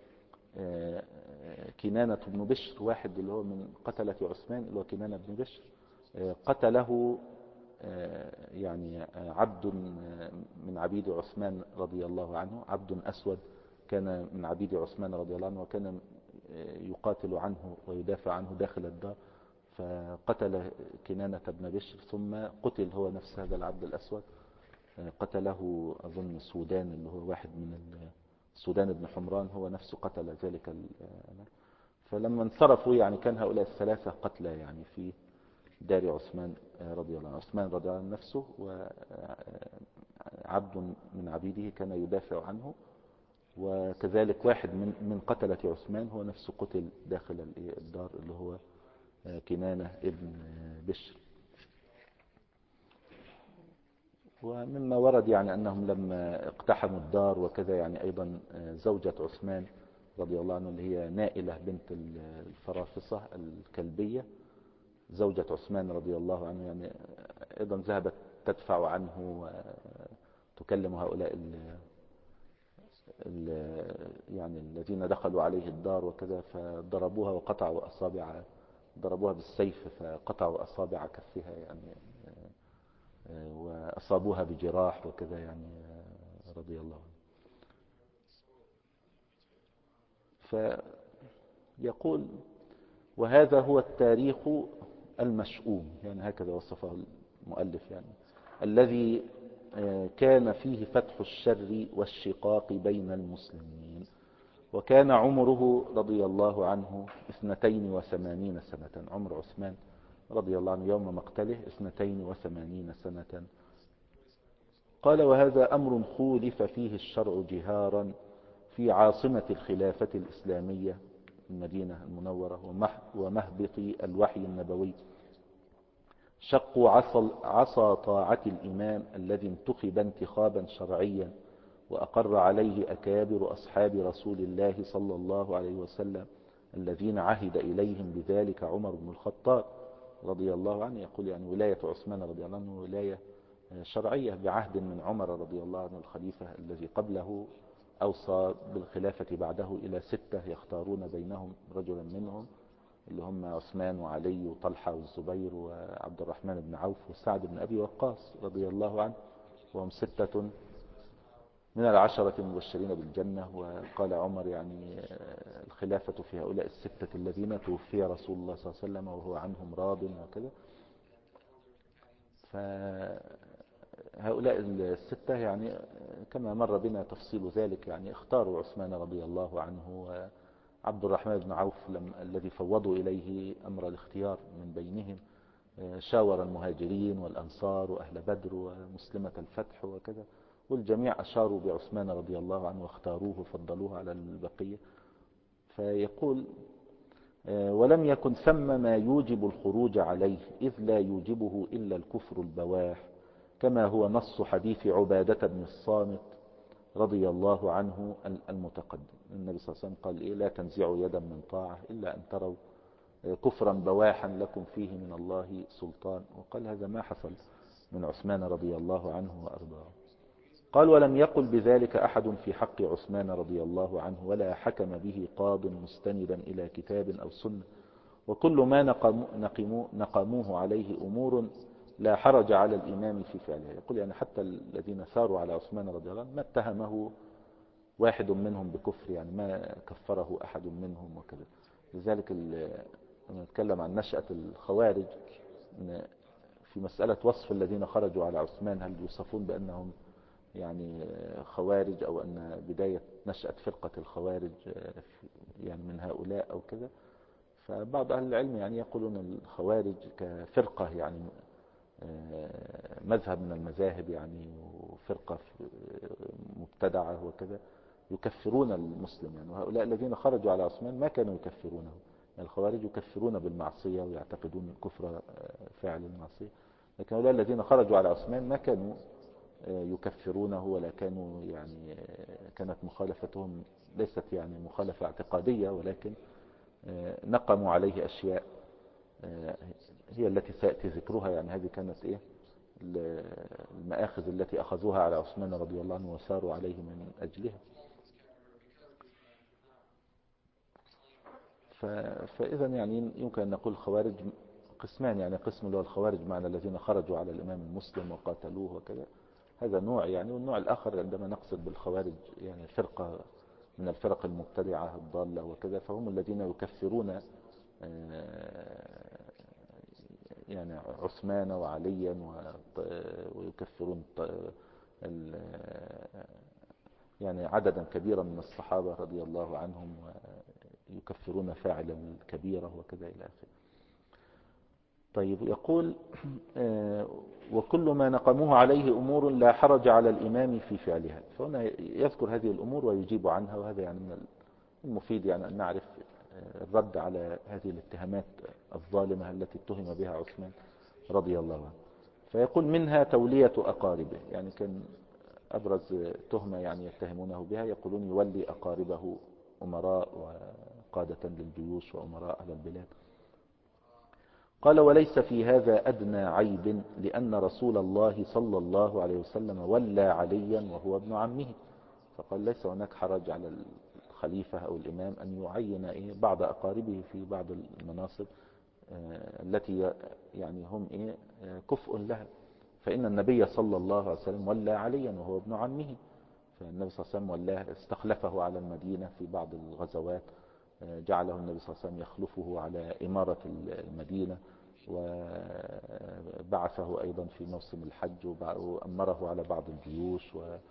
كنانة بن بشر، واحد اللي هو من قتلة عثمان اللي هو كنانة بن بشر، قتله يعني عبد من عبيد عثمان رضي الله عنه، عبد أسود كان من عبيد عثمان رضي الله عنه، وكان يقاتل عنه ويدافع عنه داخل الدار، فقتل كنانة بن بشر، ثم قتل هو نفس هذا العبد الأسود، قتله أظن سودان، اللي هو واحد من سودان بن حمران، هو نفسه قتل ذلك. فلما انصرفوا يعني كان هؤلاء الثلاثة قتلى يعني في دار عثمان رضي الله عنه. عثمان رضي الله عنه نفسه وعبد من عبيده كان يدافع عنه، وكذلك واحد من قتلة عثمان هو نفسه قتل داخل الدار، اللي هو كنانة ابن بشر. ومما ورد يعني أنهم لما اقتحموا الدار وكذا، يعني أيضا زوجة عثمان رضي الله عنه اللي هي نائلة بنت الفرافصة الكلبية، زوجة عثمان رضي الله عنه، يعني أيضا ذهبت تدفع عنه وتكلم هؤلاء يعني الذين دخلوا عليه الدار وكذا، فضربوها وقطعوا أصابع، ضربوها بالسيف فقطعوا أصابع كفها يعني، وأصابوها بجراح وكذا يعني رضي الله عنه. فيقول وهذا هو التاريخ المشؤوم، يعني هكذا وصفه المؤلف، يعني الذي كان فيه فتح الشر والشقاق بين المسلمين. وكان عمره رضي الله عنه 82 سنة، عمر عثمان رضي الله عنه يوم مقتله 82 سنة. قال وهذا أمر خولف فيه الشرع جهارا في عاصمة الخلافة الإسلامية المدينة المنورة ومهبط الوحي النبوي. شقوا عصا طاعة الإمام الذي انتخب انتخابا شرعيا وأقر عليه أكابر أصحاب رسول الله صلى الله عليه وسلم الذين عهد إليهم بذلك عمر بن الخطاب رضي الله عنه. يقول يعني ولاية عثمان رضي الله عنه ولاية شرعية بعهد من عمر رضي الله عنه الخليفة الذي قبله، أوصى بالخلافة بعده إلى 6 يختارون بينهم رجلا منهم، اللي هم عثمان وعلي وطلحة والزبير وعبد الرحمن بن عوف وسعد بن أبي وقاص رضي الله عنه، وهم 6 من العشرة المبشرين بالجنة. وقال عمر يعني الخلافة في هؤلاء 6 الذين توفي رسول الله صلى الله عليه وسلم وهو عنهم راض وكذا. فهؤلاء 6 يعني كما مر بنا تفصيل ذلك، يعني اختاروا عثمان رضي الله عنه، وعبد الرحمن بن عوف الذي فوضوا إليه أمر الاختيار من بينهم شاور المهاجرين والأنصار وأهل بدر ومسلمة الفتح وكذا، والجميع أشاروا بعثمان رضي الله عنه واختاروه وفضلوه على البقية. فيقول ولم يكن ثم ما يوجب الخروج عليه، إذ لا يوجبه إلا الكفر البواح، كما هو نص حديث عبادة بن الصامت رضي الله عنه المتقدم. النبي صلى الله عليه وسلم قال إيه لا تنزعوا يدا من طاعة إلا أن تروا كفرا بواحا لكم فيه من الله سلطان. وقال هذا ما حصل من عثمان رضي الله عنه وأرضاه. قال ولم يقل بذلك أحد في حق عثمان رضي الله عنه، ولا حكم به قاض مستندا إلى كتاب أو سنة، وكل ما نقموه عليه أمور لا حرج على الإمام في فعلها. يقول يعني حتى الذين ثاروا على عثمان رضي الله عنه ما اتهمه واحد منهم بكفر، يعني ما كفره أحد منهم وكذا. لذلك لما نتكلم عن نشأة الخوارج في مسألة وصف الذين خرجوا على عثمان، هل يوصفون بأنهم يعني خوارج أو أن بداية نشأة فرقة الخوارج يعني من هؤلاء أو كذا؟ فبعض أهل العلم يعني يقولون الخوارج كفرقة يعني مذهب من المذاهب يعني، وفرقة مبتدعة وكذا، يكفرون المسلم يعني. وهؤلاء الذين خرجوا على عثمان ما كانوا يكفرونه، يعني الخوارج يكفرون بالمعصية ويعتقدون كفر فاعل المعصية، لكن هؤلاء الذين خرجوا على عثمان ما كانوا يكفرونه، ولا كانوا يعني كانت مخالفتهم ليست يعني مخالفة اعتقادية، ولكن نقموا عليه أشياء هي التي سيأتي ذكرها. يعني هذه كانت إيه المآخذ التي أخذوها على عثمان رضي الله عنه وساروا عليه من أجلها. فإذا يعني يمكن أن نقول الخوارج قسمان، يعني قسم اللي هو الخوارج معنى الذين خرجوا على الإمام المسلم وقاتلوه وكذا، هذا نوع يعني. والنوع الآخر عندما نقصد بالخوارج يعني فرقة من الفرق المبتدعة الضالة وكذا، فهم الذين يكفرون يعني عثمان وعليا ويكفرون يعني عددا كبيرا من الصحابة رضي الله عنهم، ويكفرون فاعل الكبيرة وكذا إلى آخره. طيب يقول وكل ما نقموه عليه أمور لا حرج على الإمام في فعلها. فهنا يذكر هذه الأمور ويجيب عنها، وهذا يعني من المفيد يعني أن نعرف الرد على هذه الاتهامات الظالمة التي اتهم بها عثمان رضي الله عنه. فيقول منها تولية أقاربه، يعني كان أبرز تهمة يعني يتهمونه بها، يقولون يولي أقاربه أمراء وقادة للجيوش وأمراء على البلاد. قال وليس في هذا أدنى عيب، لأن رسول الله صلى الله عليه وسلم ولى عليا وهو ابن عمه. فقال ليس هناك حرج على الخليفة أو الإمام أن يعين بعض أقاربه في بعض المناصب التي يعني هم كفء لها. فإن النبي صلى الله عليه وسلم ولى عليا وهو ابن عمه، فالنبي صلى الله عليه وسلم ولاه، استخلفه على المدينة في بعض الغزوات، جعله النبي صلى الله عليه وسلم يخلفه على إمارة المدينة، وبعثه أيضا في موسم الحج، وأمره على بعض الجيوش،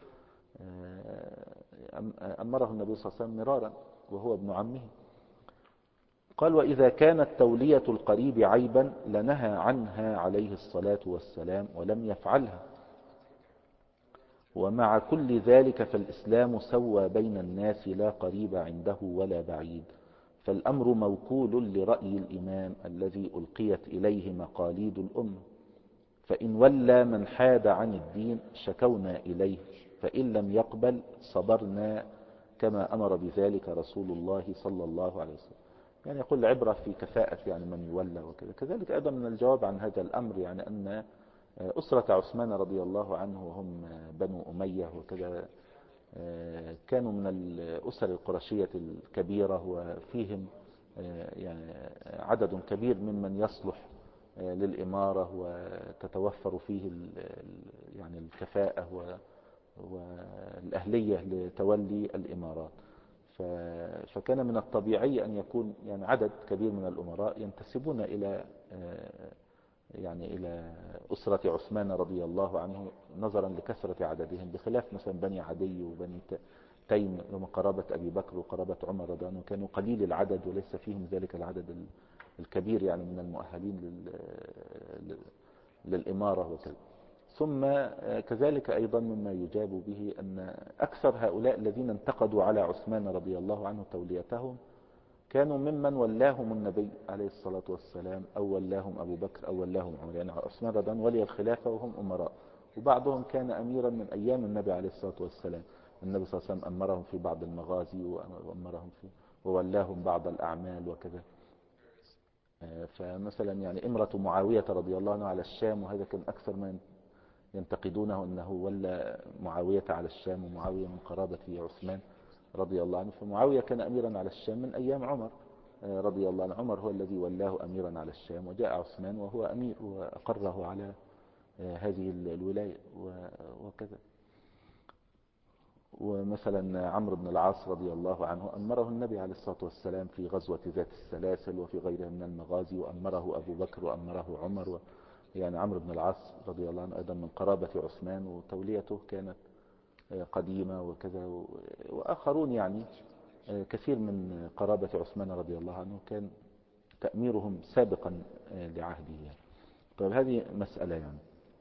وأمره النبي صلى الله عليه وسلم مرارا وهو ابن عمه. قال وإذا كانت تولية القريب عيبا لنهى عنها عليه الصلاة والسلام ولم يفعلها. ومع كل ذلك فالإسلام سوى بين الناس، لا قريب عنده ولا بعيد، فالأمر موكول لرأي الإمام الذي ألقيت إليه مقاليد الأمة. فإن ولى من حاد عن الدين شكونا إليه، فإن لم يقبل صبرنا كما أمر بذلك رسول الله صلى الله عليه وسلم. يعني يقول العبرة في كفاءة يعني من يولى وكذا. كذلك أيضا من الجواب عن هذا الأمر يعني أن أسرة عثمان رضي الله عنه وهم بنو أمية وكذا كانوا من الأسر القرشية الكبيرة، وفيهم يعني عدد كبير ممن يصلح للإمارة وتتوفر فيه يعني الكفاءة والأهلية لتولي الإمارات. فكان من الطبيعي أن يكون يعني عدد كبير من الأمراء ينتسبون إلى يعني إلى أسرة عثمان رضي الله عنه، نظرا لكثرة عددهم، بخلاف مثلا بني عدي وبني تيم هم قرابة أبي بكر وقرابة عمر رضي الله عنه، كانوا قليل العدد وليس فيهم ذلك العدد الكبير يعني من المؤهلين للإمارة وكذا. ثم كذلك أيضا مما يجاب به أن أكثر هؤلاء الذين انتقدوا على عثمان رضي الله عنه توليتهم كانوا ممن ولاهم النبي عليه الصلاة والسلام، أو ولاهم أبو بكر أو ولاهم عمر. يعني عثمان رضي الله عنه ولي الخلافة وهم أمراء، وبعضهم كان أميرا من أيام النبي عليه الصلاة والسلام. النبي صلى الله عليه وسلم أمرهم في بعض المغازي وأمرهم في وولاهم بعض الأعمال وكذا. فمثلا يعني إمرة معاوية رضي الله عنه على الشام، وهذا كان أكثر ما ينتقدونه أنه ولى معاوية على الشام، ومعاوية من قرابة عثمان رضي الله عنه. فمعاوية كان أميرا على الشام من أيام عمر رضي الله عنه، عمر هو الذي ولاه أميرا على الشام، وجاء عثمان وهو أمير وأقره على هذه الولاية وكذا. ومثلا عمرو بن العاص رضي الله عنه أمره النبي عليه الصلاة والسلام في غزوة ذات السلاسل وفي غيرها من المغازي، وأمره أبو بكر وأمره عمر. يعني عمرو بن العاص رضي الله عنه أيضا من قرابة عثمان، وتوليته كانت قديمة وكذا. وآخرون يعني كثير من قرابة عثمان رضي الله عنه كان تأميرهم سابقا لعهده يعني. طيب هذه مسألة يعني.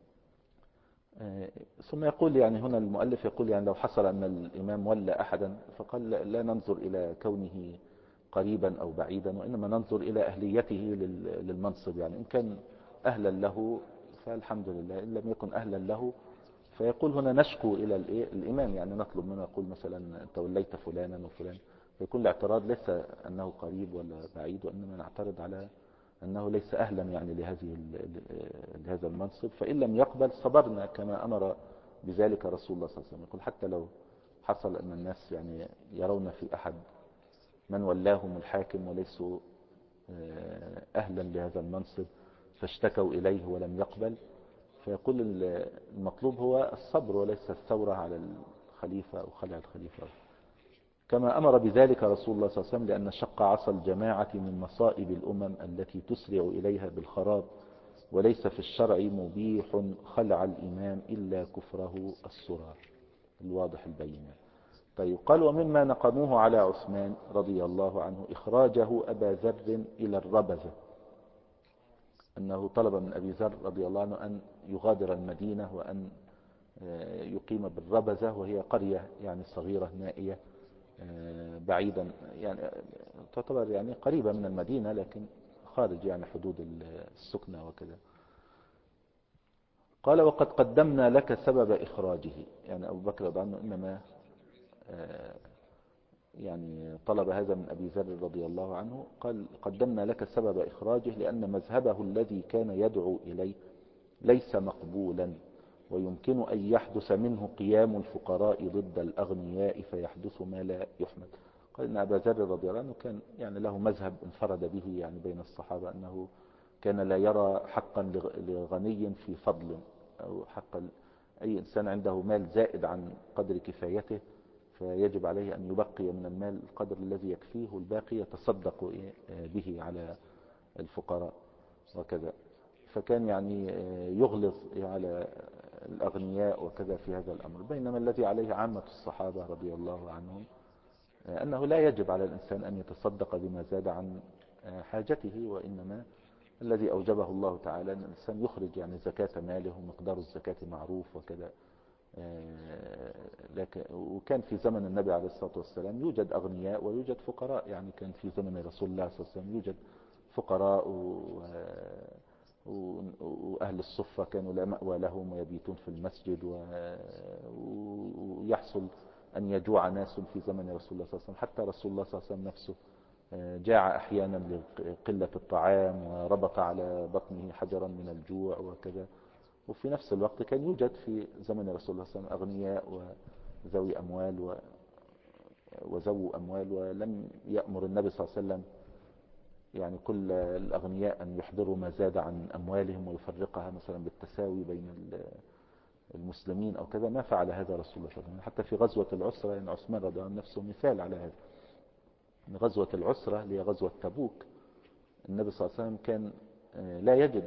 ثم يقول يعني هنا المؤلف يقول يعني لو حصل أن الإمام ولى أحدا، فقال لا ننظر إلى كونه قريبا أو بعيدا، وإنما ننظر إلى أهليته للمنصب. يعني إن كان أهلا له فالحمد لله، إن لم يكن أهلا له فيقول هنا نشكو إلى الإمام، يعني نطلب منه، يقول مثلا أنت وليت فلانا وفلان، فيكون الاعتراض ليس أنه قريب ولا بعيد، وإنما نعترض على أنه ليس أهلا يعني لهذا المنصب. فإن لم يقبل صبرنا كما أمر بذلك رسول الله صلى الله عليه وسلم. يقول حتى لو حصل أن الناس يعني يرون في أحد من ولاهم الحاكم وليسوا أهلا لهذا المنصب فاشتكوا إليه ولم يقبل، فيقول المطلوب هو الصبر وليس الثورة على الخليفة أو خلع الخليفة. كما أمر بذلك رسول الله صلى الله عليه وسلم، لأن شق عصا الجماعة من مصائب الأمم التي تسرع إليها بالخراب، وليس في الشرع مبيح خلع الإمام إلا كفره الصراح الواضح البين. طيب قال: ومما نقموه على عثمان رضي الله عنه إخراجه أبا ذر إلى الربذة، أنه طلب من أبي ذر رضي الله عنه أن يغادر المدينة وأن يقيم بالربذة، وهي قرية يعني صغيرة نائية بعيدا، يعني تعتبر يعني قريبة من المدينة لكن خارج يعني حدود السكنة وكذا. قال: وقد قدمنا لك سبب إخراجه، يعني أبو بكر رضي الله عنه إنما يعني طلب هذا من أبي ذر رضي الله عنه. قال: قدمنا لك سبب إخراجه لأن مذهبه الذي كان يدعو إليه ليس مقبولا، ويمكن أن يحدث منه قيام الفقراء ضد الأغنياء فيحدث ما لا يحمد. قال إن أبا ذر رضي الله عنه كان يعني له مذهب انفرد به يعني بين الصحابة، أنه كان لا يرى حقا لغني في فضل، أو حق أي إنسان عنده مال زائد عن قدر كفايته فيجب عليه أن يبقي من المال القدر الذي يكفيه، والباقي يتصدق به على الفقراء وكذا. فكان يعني يغلظ على الأغنياء وكذا في هذا الأمر، بينما الذي عليه عامة الصحابة رضي الله عنهم أنه لا يجب على الإنسان أن يتصدق بما زاد عن حاجته، وإنما الذي أوجبه الله تعالى أن الإنسان يخرج يعني زكاة ماله، ومقدار الزكاة معروف وكذا. وكان في زمن النبي عليه الصلاة والسلام يوجد أغنياء ويوجد فقراء، يعني كان في زمن رسول الله صلى الله عليه وسلم يوجد فقراء وأهل الصفة كانوا لا مأوى لهم ويبيتون في المسجد، ويحصل أن يجوع ناس في زمن رسول الله صلى الله عليه وسلم، حتى رسول الله صلى الله عليه وسلم نفسه جاع أحيانا لقلة الطعام وربط على بطنه حجرا من الجوع وكذا. وفي نفس الوقت كان يوجد في زمن رسول الله صلى الله عليه وسلم أغنياء وذوي أموال وذو أموال، ولم يأمر النبي صلى الله عليه وسلم يعني كل الأغنياء أن يحضروا ما زاد عن أموالهم ويفرقها مثلا بالتساوي بين المسلمين أو كذا. ما فعل هذا رسول الله صلى الله عليه وسلم. حتى في غزوة العسرة يعني عثمان رضي الله عنه نفسه مثال على هذا. غزوة العسرة اللي هي غزوة تبوك، النبي صلى الله عليه وسلم كان لا يجد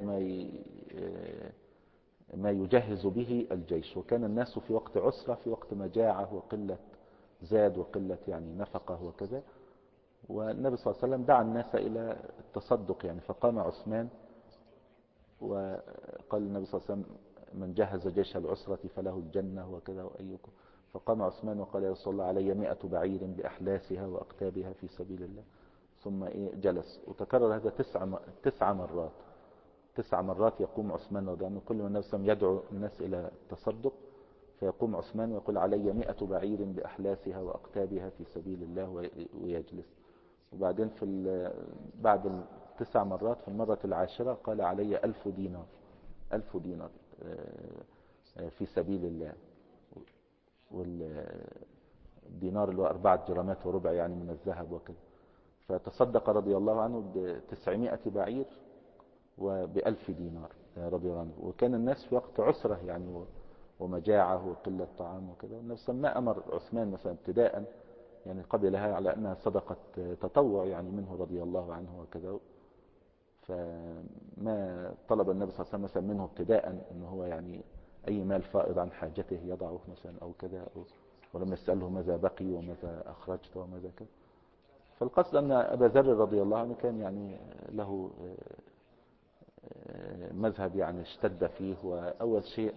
ما يجهز به الجيش، وكان الناس في وقت عسرة، في وقت مجاعة وقلة زاد وقلة يعني نفقة وكذا. والنبي صلى الله عليه وسلم دعا الناس إلى التصدق يعني، فقام عثمان وقال النبي صلى الله عليه وسلم: من جهز جيش العسرة فله الجنة وكذا وأيكم. فقام عثمان وقال: يا رسول الله علي 100 بعير بأحلاسها وأقتابها في سبيل الله. ثم جلس، وتكرر هذا 9 مرات. 9 مرات يقوم عثمان رضي الله عنه، كل ما النبي صلى الله عليه وسلم يدعو الناس إلى التصدق فيقوم عثمان ويقول: علي 100 بعير بأحلاسها وأقتابها في سبيل الله، ويجلس. وبعدين بعد ال9 مرات في المرة العاشرة قال: علي 1000 دينار، 1000 دينار في سبيل الله. والدينار اللي هو 4 جرامات وربع يعني من الذهب وكذا. فتصدق رضي الله عنه ب900 بعير وب1000 دينار رضي الله عنه. وكان الناس في وقت عسرة يعني ومجاعة وقلة طعام وكذا. النبي ما أمر عثمان مثلا ابتداء يعني قبلها على أنها صدقة تطوع يعني منه رضي الله عنه وكذا. فما طلب النبي صلى الله عليه وسلم منه ابتداء أنه هو يعني أي مال فائض عن حاجته يضعه مثلا أو كذا، ولم يسأله ماذا بقي وماذا أخرجت وماذا كذا. فالقصد أن أبا ذر رضي الله عنه كان يعني له مذهب يعني اشتد فيه. وأول شيء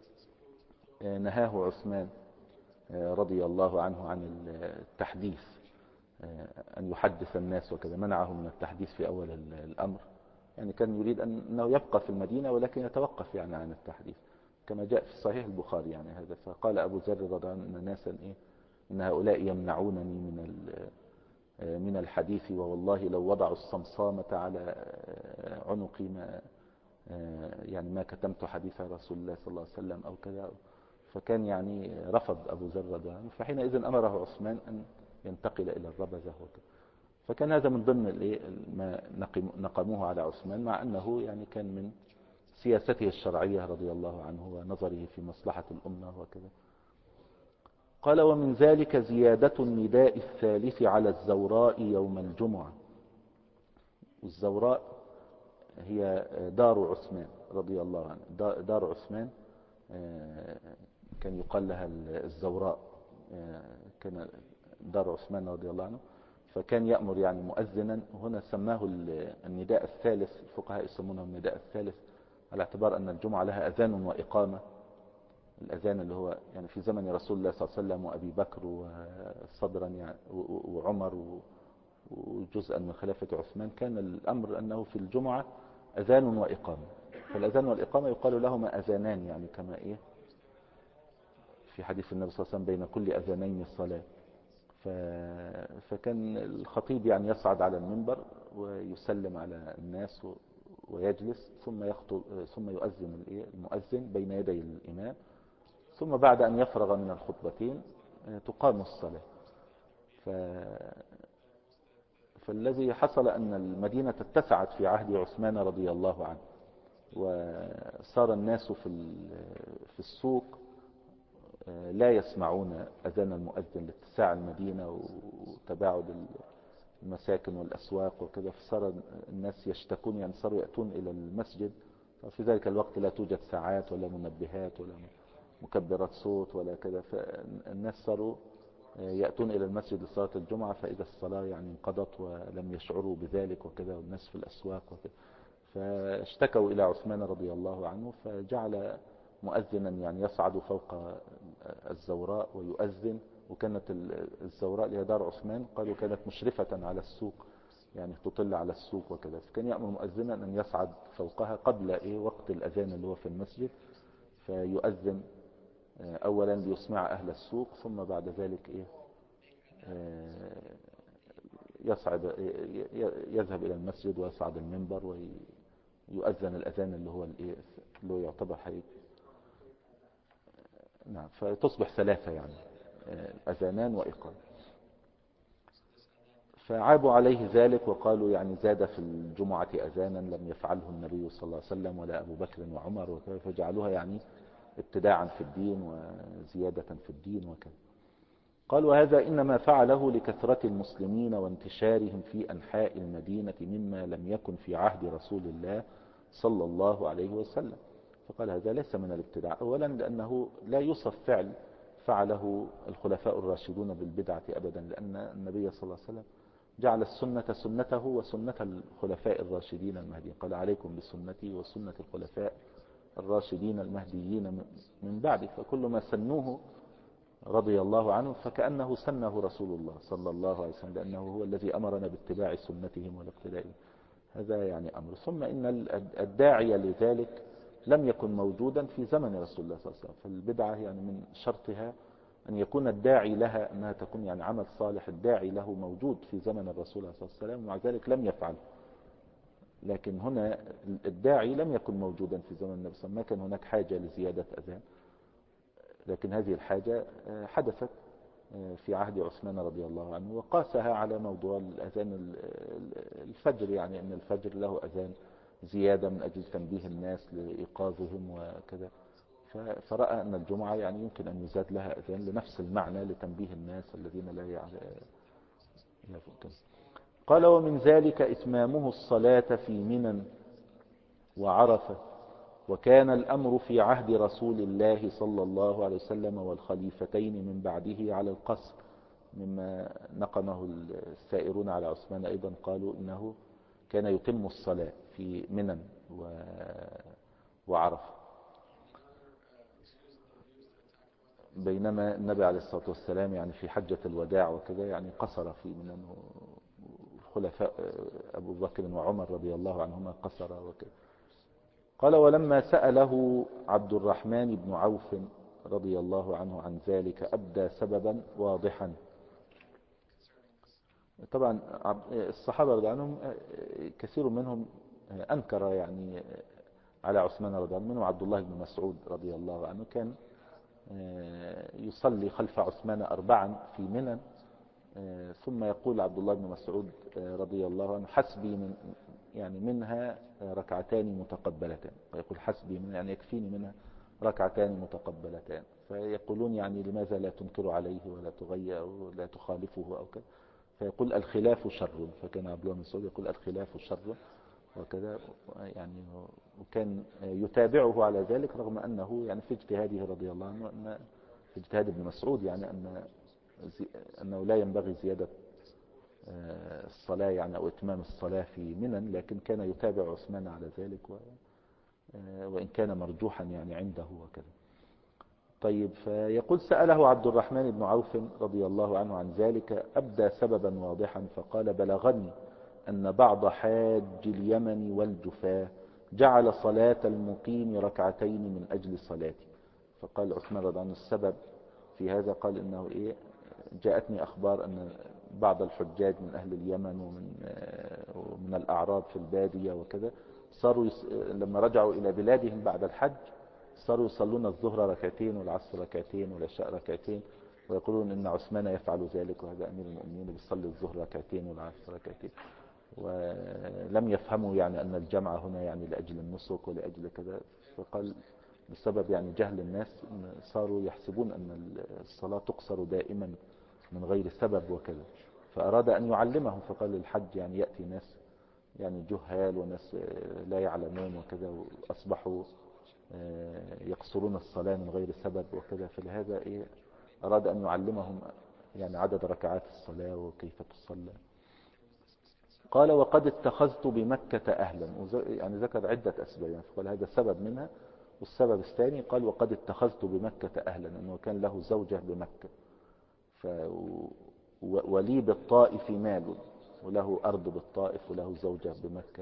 نهاه عثمان رضي الله عنه عن التحديث، أن يحدث الناس وكذا، منعه من التحديث في أول الأمر. يعني كان يريد أنه يبقى في المدينة ولكن يتوقف يعني عن التحديث، كما جاء في صحيح البخاري يعني هذا. فقال أبو ذر رضي الله عنه: إن ناسا إن هؤلاء يمنعونني من الحديث، ووالله لو وضعوا الصمصامة على عنقي ما كتمت حديث رسول الله صلى الله عليه وسلم أو كذا. فكان يعني رفض أبو ذر رضي الله عنه، فحينئذ أمره عثمان أن ينتقل إلى الربذة وكذا. فكان هذا من ضمن ما نقموه على عثمان، مع أنه يعني كان من سياسته الشرعية رضي الله عنه ونظره في مصلحة الأمة وكذا. قال ومن ذلك زيادة النداء الثالث على الزوراء يوم الجمعة. والزوراء هي دار عثمان رضي الله عنه. دار عثمان كان يقال لها الزوراء. كان دار عثمان رضي الله عنه، فكان يأمر يعني مؤذنا، وهنا سماه النداء الثالث. الفقهاء يسمونه النداء الثالث على اعتبار أن الجمعة لها أذان وإقامة. الأذان اللي هو يعني في زمن رسول الله صلى الله عليه وسلم وأبي بكر وصدرا يعني وعمر وجزءا من خلافة عثمان، كان الأمر أنه في الجمعة أذان وإقامة. فالأذان والإقامة يقال لهما أذانان، يعني كما في حديث النبي صلى الله عليه وسلم بين كل أذانين صلاة. فكان الخطيب يعني يصعد على المنبر ويسلم على الناس ويجلس، ثم يؤذن المؤذن بين يدي الإمام، ثم بعد أن يفرغ من الخطبتين تقام الصلاة. فالذي حصل أن المدينة اتسعت في عهد عثمان رضي الله عنه، وصار الناس في السوق لا يسمعون أذان المؤذن لاتساع المدينة وتباعد المساكن والأسواق وكذا. فصار الناس يشتكون، يعني صاروا يأتون إلى المسجد. في ذلك الوقت لا توجد ساعات ولا منبهات ولا مكبرات صوت ولا كذا، فالناس صاروا يأتون إلى المسجد لصلاة الجمعة، فإذا الصلاة يعني انقضت ولم يشعروا بذلك وكذا، والناس في الأسواق وكذا. فاشتكوا إلى عثمان رضي الله عنه، فجعل مؤذنا يعني يصعد فوق الزوراء ويؤذن. وكانت الزوراء اللي هي دار عثمان قالوا كانت مشرفة على السوق، يعني تطل على السوق وكذا. فكان يأمر مؤذنا أن يصعد فوقها قبل وقت الأذان اللي هو في المسجد، فيؤذن أولا ليسمع أهل السوق، ثم بعد ذلك يصعد يذهب إلى المسجد ويصعد المنبر ويؤذن الأذان اللي هو يعتبر حي. نعم، فتصبح ثلاثة يعني أذانان وإقامة. فعابوا عليه ذلك وقالوا يعني زاد في الجمعة أذانا لم يفعله النبي صلى الله عليه وسلم ولا أبو بكر وعمر وكذا، فجعلوها يعني ابتداعا في الدين وزيادة في الدين وكذا. قال وهذا إنما فعله لكثرة المسلمين وانتشارهم في أنحاء المدينة مما لم يكن في عهد رسول الله صلى الله عليه وسلم. فقال هذا ليس من الابتداع، أولا لأنه لا يوصف فعله الخلفاء الراشدون بالبدعة أبدا، لأن النبي صلى الله عليه وسلم جعل السنة سنته وسنة الخلفاء الراشدين المهديين. قال عليكم بسنتي وسنة الخلفاء الراشدين المهديين من بعد. فكل ما سنوه رضي الله عنه فكأنه سنه رسول الله صلى الله عليه وسلم، لأنه هو الذي أمرنا باتباع سنتهم والاقتداء. هذا يعني أمر. ثم إن الداعي لذلك لم يكن موجودا في زمن رسول الله صلى الله عليه وسلم. فالبدعة يعني من شرطها أن يكون الداعي لها أنها تكون يعني عمل صالح الداعي له موجود في زمن الرسول صلى الله عليه وسلم، ومع ذلك لم يفعل. لكن هنا الداعي لم يكن موجودا في زمن النبي صلى الله عليه وسلم، ما كان هناك حاجة لزيادة أذان، لكن هذه الحاجة حدثت في عهد عثمان رضي الله عنه، وقاسها على موضوع الأذان الفجر، يعني أن الفجر له أذان زيادة من أجل تنبيه الناس لإيقاظهم وكذا. فرأى أن الجمعة يعني يمكن أن يزاد لها أذان لنفس المعنى لتنبيه الناس الذين لا يعرفون. قال ومن ذلك إتمامه الصلاة في منى وعرفة، وكان الأمر في عهد رسول الله صلى الله عليه وسلم والخليفتين من بعده على القصر، مما نقمه السائرون على عثمان أيضا، قالوا إنه كان يتم الصلاة في منى وعرفة، بينما النبي عليه الصلاة والسلام يعني في حجة الوداع وكذا يعني قصر في منى، والخلفاء أبو بكر وعمر رضي الله عنهما قصر وكذا. قال ولما سأله عبد الرحمن بن عوف رضي الله عنه عن ذلك أبدى سببا واضحا. طبعا الصحابة رضي عنهم كثير منهم أنكر يعني على عثمان رضي الله عنه، منه عبد الله بن مسعود رضي الله عنه كان يصلي خلف عثمان 4 في منى، ثم يقول عبد الله بن مسعود رضي الله عنه حسبي منها 2 متقبلتان، ويقول حسبي يعني يكفيني منها 2 متقبلتان. فيقولون يعني لماذا لا تنكر عليه ولا تغير ولا تخالفه أو كذا، فيقول الخلاف شر. فكان عبد الله بن مسعود يقول الخلاف شر وكذا يعني. وكان يتابعه على ذلك رغم أنه يعني في اجتهاده رضي الله عنه، أن في اجتهاد ابن مسعود يعني أنه لا ينبغي زيادة الصلاة يعني أو إتمام الصلاة في منن، لكن كان يتابع عثمان على ذلك وإن كان مرجوحا يعني عنده وكذا. طيب، فيقول سأله عبد الرحمن بن عوف رضي الله عنه عن ذلك، أبدى سببا واضحا فقال بلغني أن بعض حاج اليمن والجفاة جعل صلاة المقيم ركعتين من أجل صلاتي. فقال عثمان رضي الله عنه السبب في هذا، قال إنه جاءتني أخبار أن بعض الحجاج من أهل اليمن ومن الأعراب في البادية وكذا صاروا لما رجعوا إلى بلادهم بعد الحج صاروا يصلون الظهر ركعتين والعصر ركعتين والعشاء ركعتين، ويقولون إن عثمان يفعل ذلك وهذا أمير المؤمنين بيصلي الظهر ركعتين والعصر ركعتين. ولم يفهموا يعني أن الجمع هنا يعني لأجل النسك ولأجل كذا. فقال بسبب يعني جهل الناس صاروا يحسبون أن الصلاة تقصر دائما من غير سبب وكذا، فأراد أن يعلمهم. فقال الحج يعني يأتي ناس يعني جهال وناس لا يعلمون وكذا، وأصبحوا يقصرون الصلاة من غير سبب وكذا. فلهذا أراد أن يعلمهم يعني عدد ركعات الصلاة وكيف تصلى. قال وقد اتخذت بمكة أهلا، يعني ذكر عدة أسباب يعني، فقال هذا سبب منها. والسبب الثاني قال وقد اتخذت بمكة أهلا، أنه كان له زوجة بمكة، ولي بالطائف مال، وله أرض بالطائف وله زوجة بمكة.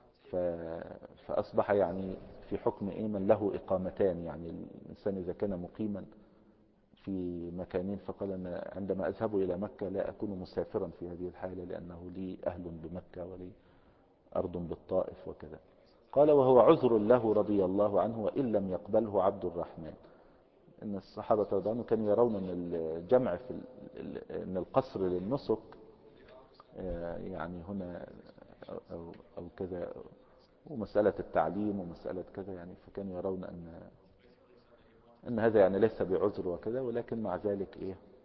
فأصبح يعني في حكم من له إقامتان، يعني الإنسان إذا كان مقيما في مكانين، فقال أن عندما أذهب إلى مكة لا أكون مسافرا في هذه الحالة، لأنه لي أهل بمكة ولي أرض بالطائف وكذا. قال وهو عذر له رضي الله عنه وإن لم يقبله عبد الرحمن. إن الصحابة رضي الله عنهم كانوا يرون أن الجمع في أن القصر للنسك يعني هنا أو كذا، ومسألة التعليم ومسألة كذا يعني، فكانوا يرون أن هذا يعني ليس بعذر وكذا. ولكن مع ذلك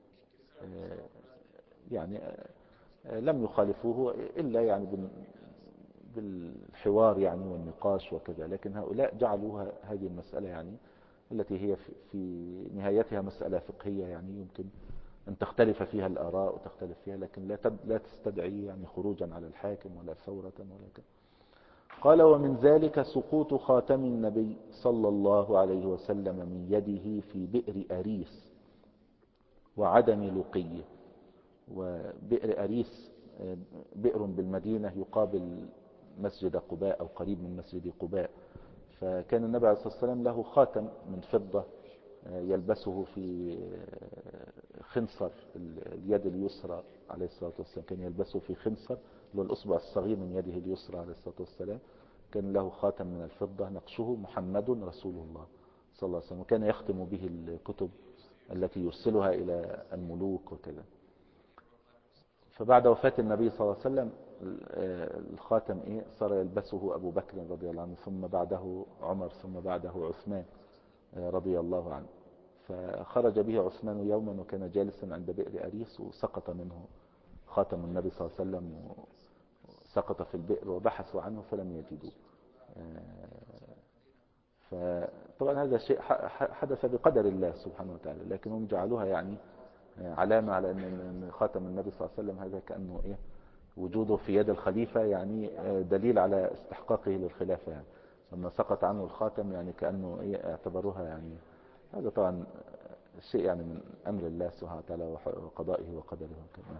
يعني لم يخالفوه إلا يعني بالحوار يعني والنقاش وكذا. لكن هؤلاء جعلوها هذه المسألة يعني التي هي في نهايتها مسألة فقهية، يعني يمكن أن تختلف فيها الآراء وتختلف فيها، لكن لا تستدعي يعني خروجا على الحاكم ولا ثورة ولا كذا. قال ومن ذلك سقوط خاتم النبي صلى الله عليه وسلم من يده في بئر أريس وعدم لقيه. وبئر أريس بئر بالمدينة يقابل مسجد قباء أو قريب من مسجد قباء. فكان النبي عليه الصلاة والسلام له خاتم من فضة يلبسه في خنصر اليد اليسرى عليه الصلاة والسلام، كان يلبسه في خنصر اللي هو الأصبع الصغير من يده اليسرى عليه الصلاة والسلام. كان له خاتم من الفضة نقشه محمد رسول الله صلى الله عليه وسلم، وكان يختم به الكتب التي يرسلها إلى الملوك وكذا. فبعد وفاة النبي صلى الله عليه وسلم الخاتم صار يلبسه أبو بكر رضي الله عنه، ثم بعده عمر، ثم بعده عثمان رضي الله عنه. فخرج به عثمان يوما وكان جالسا عند بئر أريس، وسقط منه خاتم النبي صلى الله عليه وسلم، وسقط في البئر وبحثوا عنه فلم يجدوه. فطبعا هذا شيء حدث بقدر الله سبحانه وتعالى، لكنهم جعلوها يعني علامة على أن خاتم النبي صلى الله عليه وسلم هذا كأنه وجوده في يد الخليفة يعني دليل على استحقاقه للخلافة. يعني لما سقط عنه الخاتم يعني كأنه اعتبروها يعني هذا طبعا شيء يعني من أمر الله سبحانه وتعالى وقضائه وقدره وكذا.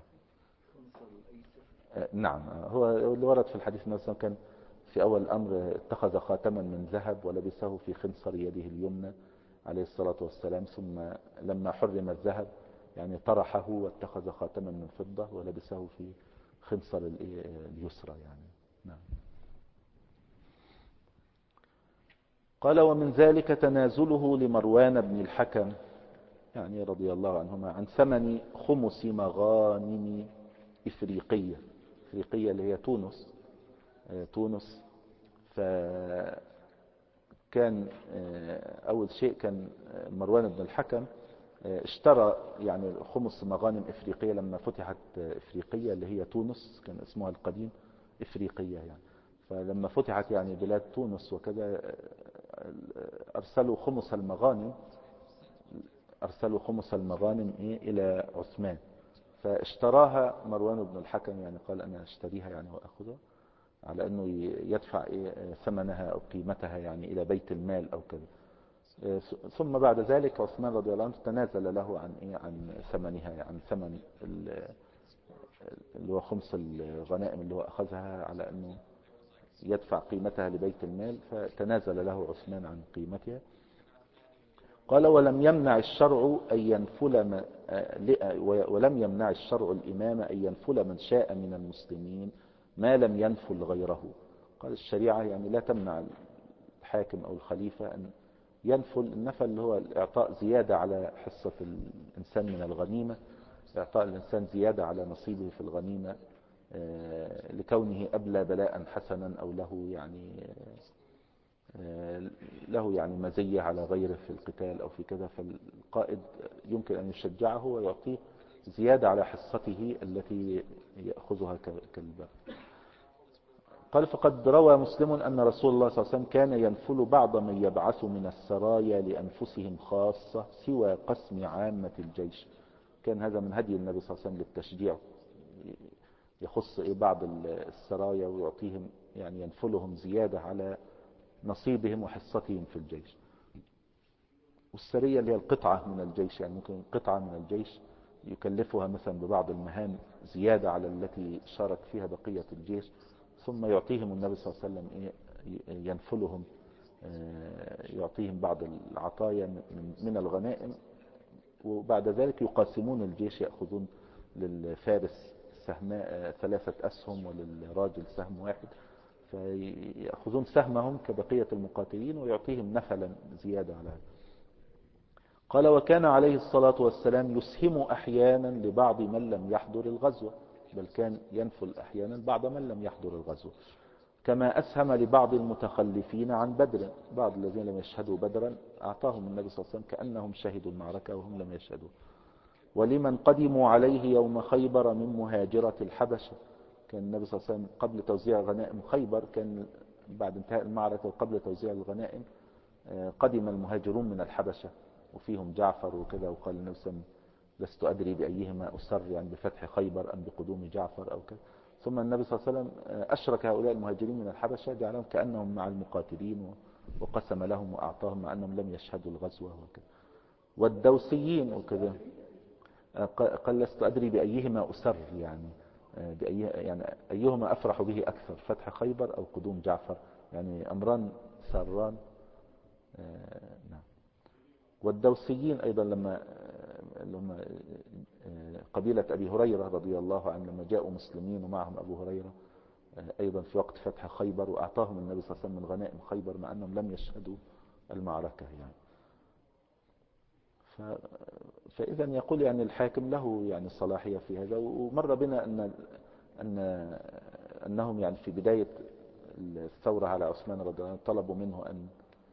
نعم، هو اللي ورد في الحديث النبي كان في أول الأمر اتخذ خاتما من ذهب ولبسه في خنصر يده اليمنى عليه الصلاة والسلام، ثم لما حرم الذهب يعني طرحه واتخذ خاتما من فضة ولبسه في خنصر اليسرى يعني. نعم. قال ومن ذلك تنازله لمروان بن الحكم يعني رضي الله عنهما عن ثمن خمس مغانم إفريقية اللي هي تونس. فكان كان أول شيء كان مروان بن الحكم اشترى يعني خمس مغانم إفريقية لما فتحت إفريقية اللي هي تونس، كان اسمها القديم إفريقية يعني. فلما فتحت يعني بلاد تونس وكذا أرسلوا خمس المغانم إلى عثمان، فاشتراها مروان بن الحكم، يعني قال أنا اشتريها يعني وأخذها، على أنه يدفع ثمنها أو قيمتها يعني إلى بيت المال أو كذا. ثم بعد ذلك عثمان رضي الله عنه تنازل له عن ثمنها، يعني عن ثمن اللي هو خمس الغنائم اللي هو أخذها، على أنه يدفع قيمتها لبيت المال، فتنازل له عثمان عن قيمتها. قال ولم يمنع الشرع الإمام أن ينفل من شاء من المسلمين ما لم ينفل غيره. قال الشريعة يعني لا تمنع الحاكم أو الخليفة أن ينفل. النفل اللي هو إعطاء زيادة على حصة الإنسان من الغنيمة، إعطاء الإنسان زيادة على نصيبه في الغنيمة لكونه أبلى بلاء حسنا، أو له يعني مزية على غيره في القتال أو في كذا، فالقائد يمكن أن يشجعه ويعطيه زيادة على حصته التي يأخذها كالباقي. قال فقد روى مسلم أن رسول الله صلى الله عليه وسلم كان ينفل بعض من يبعث من السرايا لأنفسهم خاصة سوى قسم عامة الجيش. كان هذا من هدي النبي صلى الله عليه وسلم للتشجيع، يخص بعض السرايا ويعطيهم يعني ينفلهم زيادة على نصيبهم وحصتهم في الجيش. والسرية اللي هي القطعة من الجيش، يعني ممكن قطعة من الجيش يكلفها مثلا ببعض المهام زيادة على التي شارك فيها بقية الجيش، ثم يعطيهم النبي صلى الله عليه وسلم ينفلهم، يعطيهم بعض العطايا من الغنائم، وبعد ذلك يقاسمون الجيش، يأخذون للفارس سهماء 3 أسهم وللراجل سهم واحد، فيأخذون سهمهم كبقية المقاتلين ويعطيهم نفلا زيادة على هذا. قال وكان عليه الصلاة والسلام يسهم أحيانا لبعض من لم يحضر الغزوة، بل كان ينفل أحيانا بعض من لم يحضر الغزوة، كما أسهم لبعض المتخلفين عن بدر، بعض الذين لم يشهدوا بدرا أعطاهم النبي صلى الله عليه وسلم كأنهم شهدوا المعركة وهم لم يشهدوا. ولمن قدموا عليه يوم خيبر من مهاجرة الحبشة، كان النبي صلى الله عليه وسلم قبل توزيع غنائم خيبر، كان بعد انتهاء المعركة وقبل توزيع الغنائم قدم المهاجرون من الحبشة وفيهم جعفر وكذا، وقال النبي صلى الله عليه وسلم لست أدري بأيهما أسر، يعني بفتح خيبر أم بقدوم جعفر أو كذا. ثم النبي صلى الله عليه وسلم أشرك هؤلاء المهاجرين من الحبشة، جعلهم كأنهم مع المقاتلين وقسم لهم وأعطاهم مع أنهم لم يشهدوا الغزوة وكذا. والدوسيين وكذا قال لست أدري بأيهما أسر، يعني يعني أيهما أفرح به أكثر، فتح خيبر أو قدوم جعفر، يعني أمران ساران. نعم. والدوسيين أيضا لما قبيلة أبي هريرة رضي الله عنه لما جاءوا مسلمين ومعهم أبو هريرة أيضا في وقت فتح خيبر، وأعطاهم النبي صلى الله عليه وسلم من غنائم خيبر مع أنهم لم يشهدوا المعركة يعني. فإذا يقول يعني الحاكم له يعني صلاحية في هذا. ومر بنا أنهم يعني في بداية الثورة على عثمان رضي الله عنه طلبوا منه أن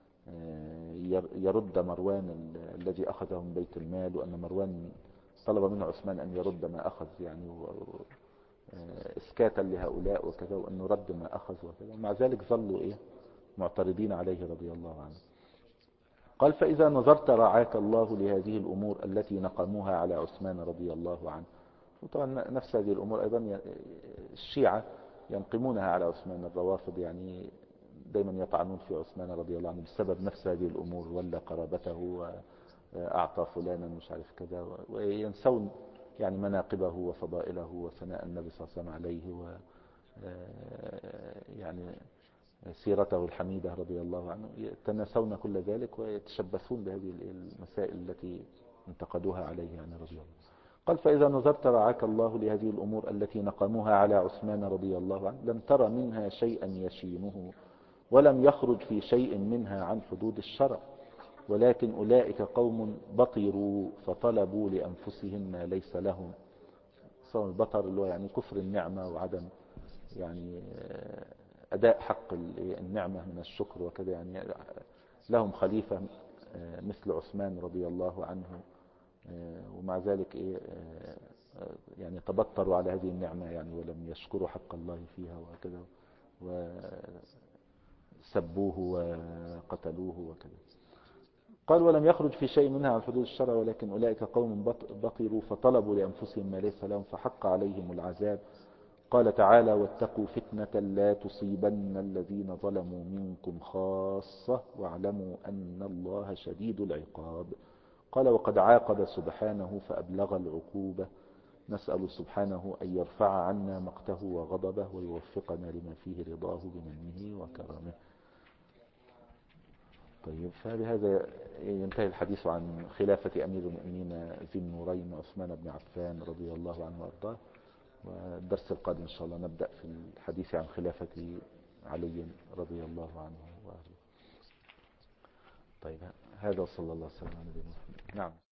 يرد مروان الذي أخذه من بيت المال، وأن مروان طلب منه عثمان أن يرد ما أخذ يعني إسكاتا لهؤلاء وكذا، وأنه رد ما أخذ وكذا، ومع ذلك ظلوا معترضين عليه رضي الله عنه. قال فإذا نظرت رعاك الله لهذه الأمور التي نقموها على عثمان رضي الله عنه. وطبعا نفس هذه الأمور أيضا الشيعة ينقمونها على عثمان، الروافض يعني دايما يطعنون في عثمان رضي الله عنه بسبب نفس هذه الأمور، ولا قرابته وأعطى فلانا مش عارف كذا، وينسون يعني مناقبه وفضائله وثناء النبي صلى الله عليه وسلم عليه و يعني سيرته الحميدة رضي الله عنه، يتناسون كل ذلك ويتشبثون بهذه المسائل التي انتقدوها عليه يعني رضي الله. قال فإذا نظرت رعاك الله لهذه الأمور التي نقموها على عثمان رضي الله عنه لم تر منها شيئا يشينه، ولم يخرج في شيء منها عن حدود الشرع، ولكن أولئك قوم بطروا فطلبوا لأنفسهم ما ليس لهم. صار البطر اللي هو يعني كفر النعمة وعدم يعني أداء حق النعمة من الشكر وكذا، يعني لهم خليفة مثل عثمان رضي الله عنه، ومع ذلك يعني تبطروا على هذه النعمة يعني، ولم يشكروا حق الله فيها وكذا، وسبوه وقتلوه وكذا. قال ولم يخرج في شيء منها عن حدود الشرع، ولكن أولئك قوم بطروا فطلبوا لأنفسهم ما ليس لهم فحق عليهم العذاب. قال تعالى واتقوا فتنة لا تصيبن الذين ظلموا منكم خاصة واعلموا أن الله شديد العقاب. قال وقد عاقب سبحانه فأبلغ العقوبة. نسأل سبحانه أن يرفع عنا مقته وغضبه ويوفقنا لما فيه رضاه بمنه وكرمه. طيب، فبهذا ينتهي الحديث عن خلافة أمير المؤمنين ذي النورين عثمان بن عفان رضي الله عنه وأرضاه. والدرس القادم إن شاء الله نبدأ في الحديث عن خلافة علي رضي الله عنه وأرضاه. طيب، هذا صلى الله عليه وسلم على نبينا محمد. نعم.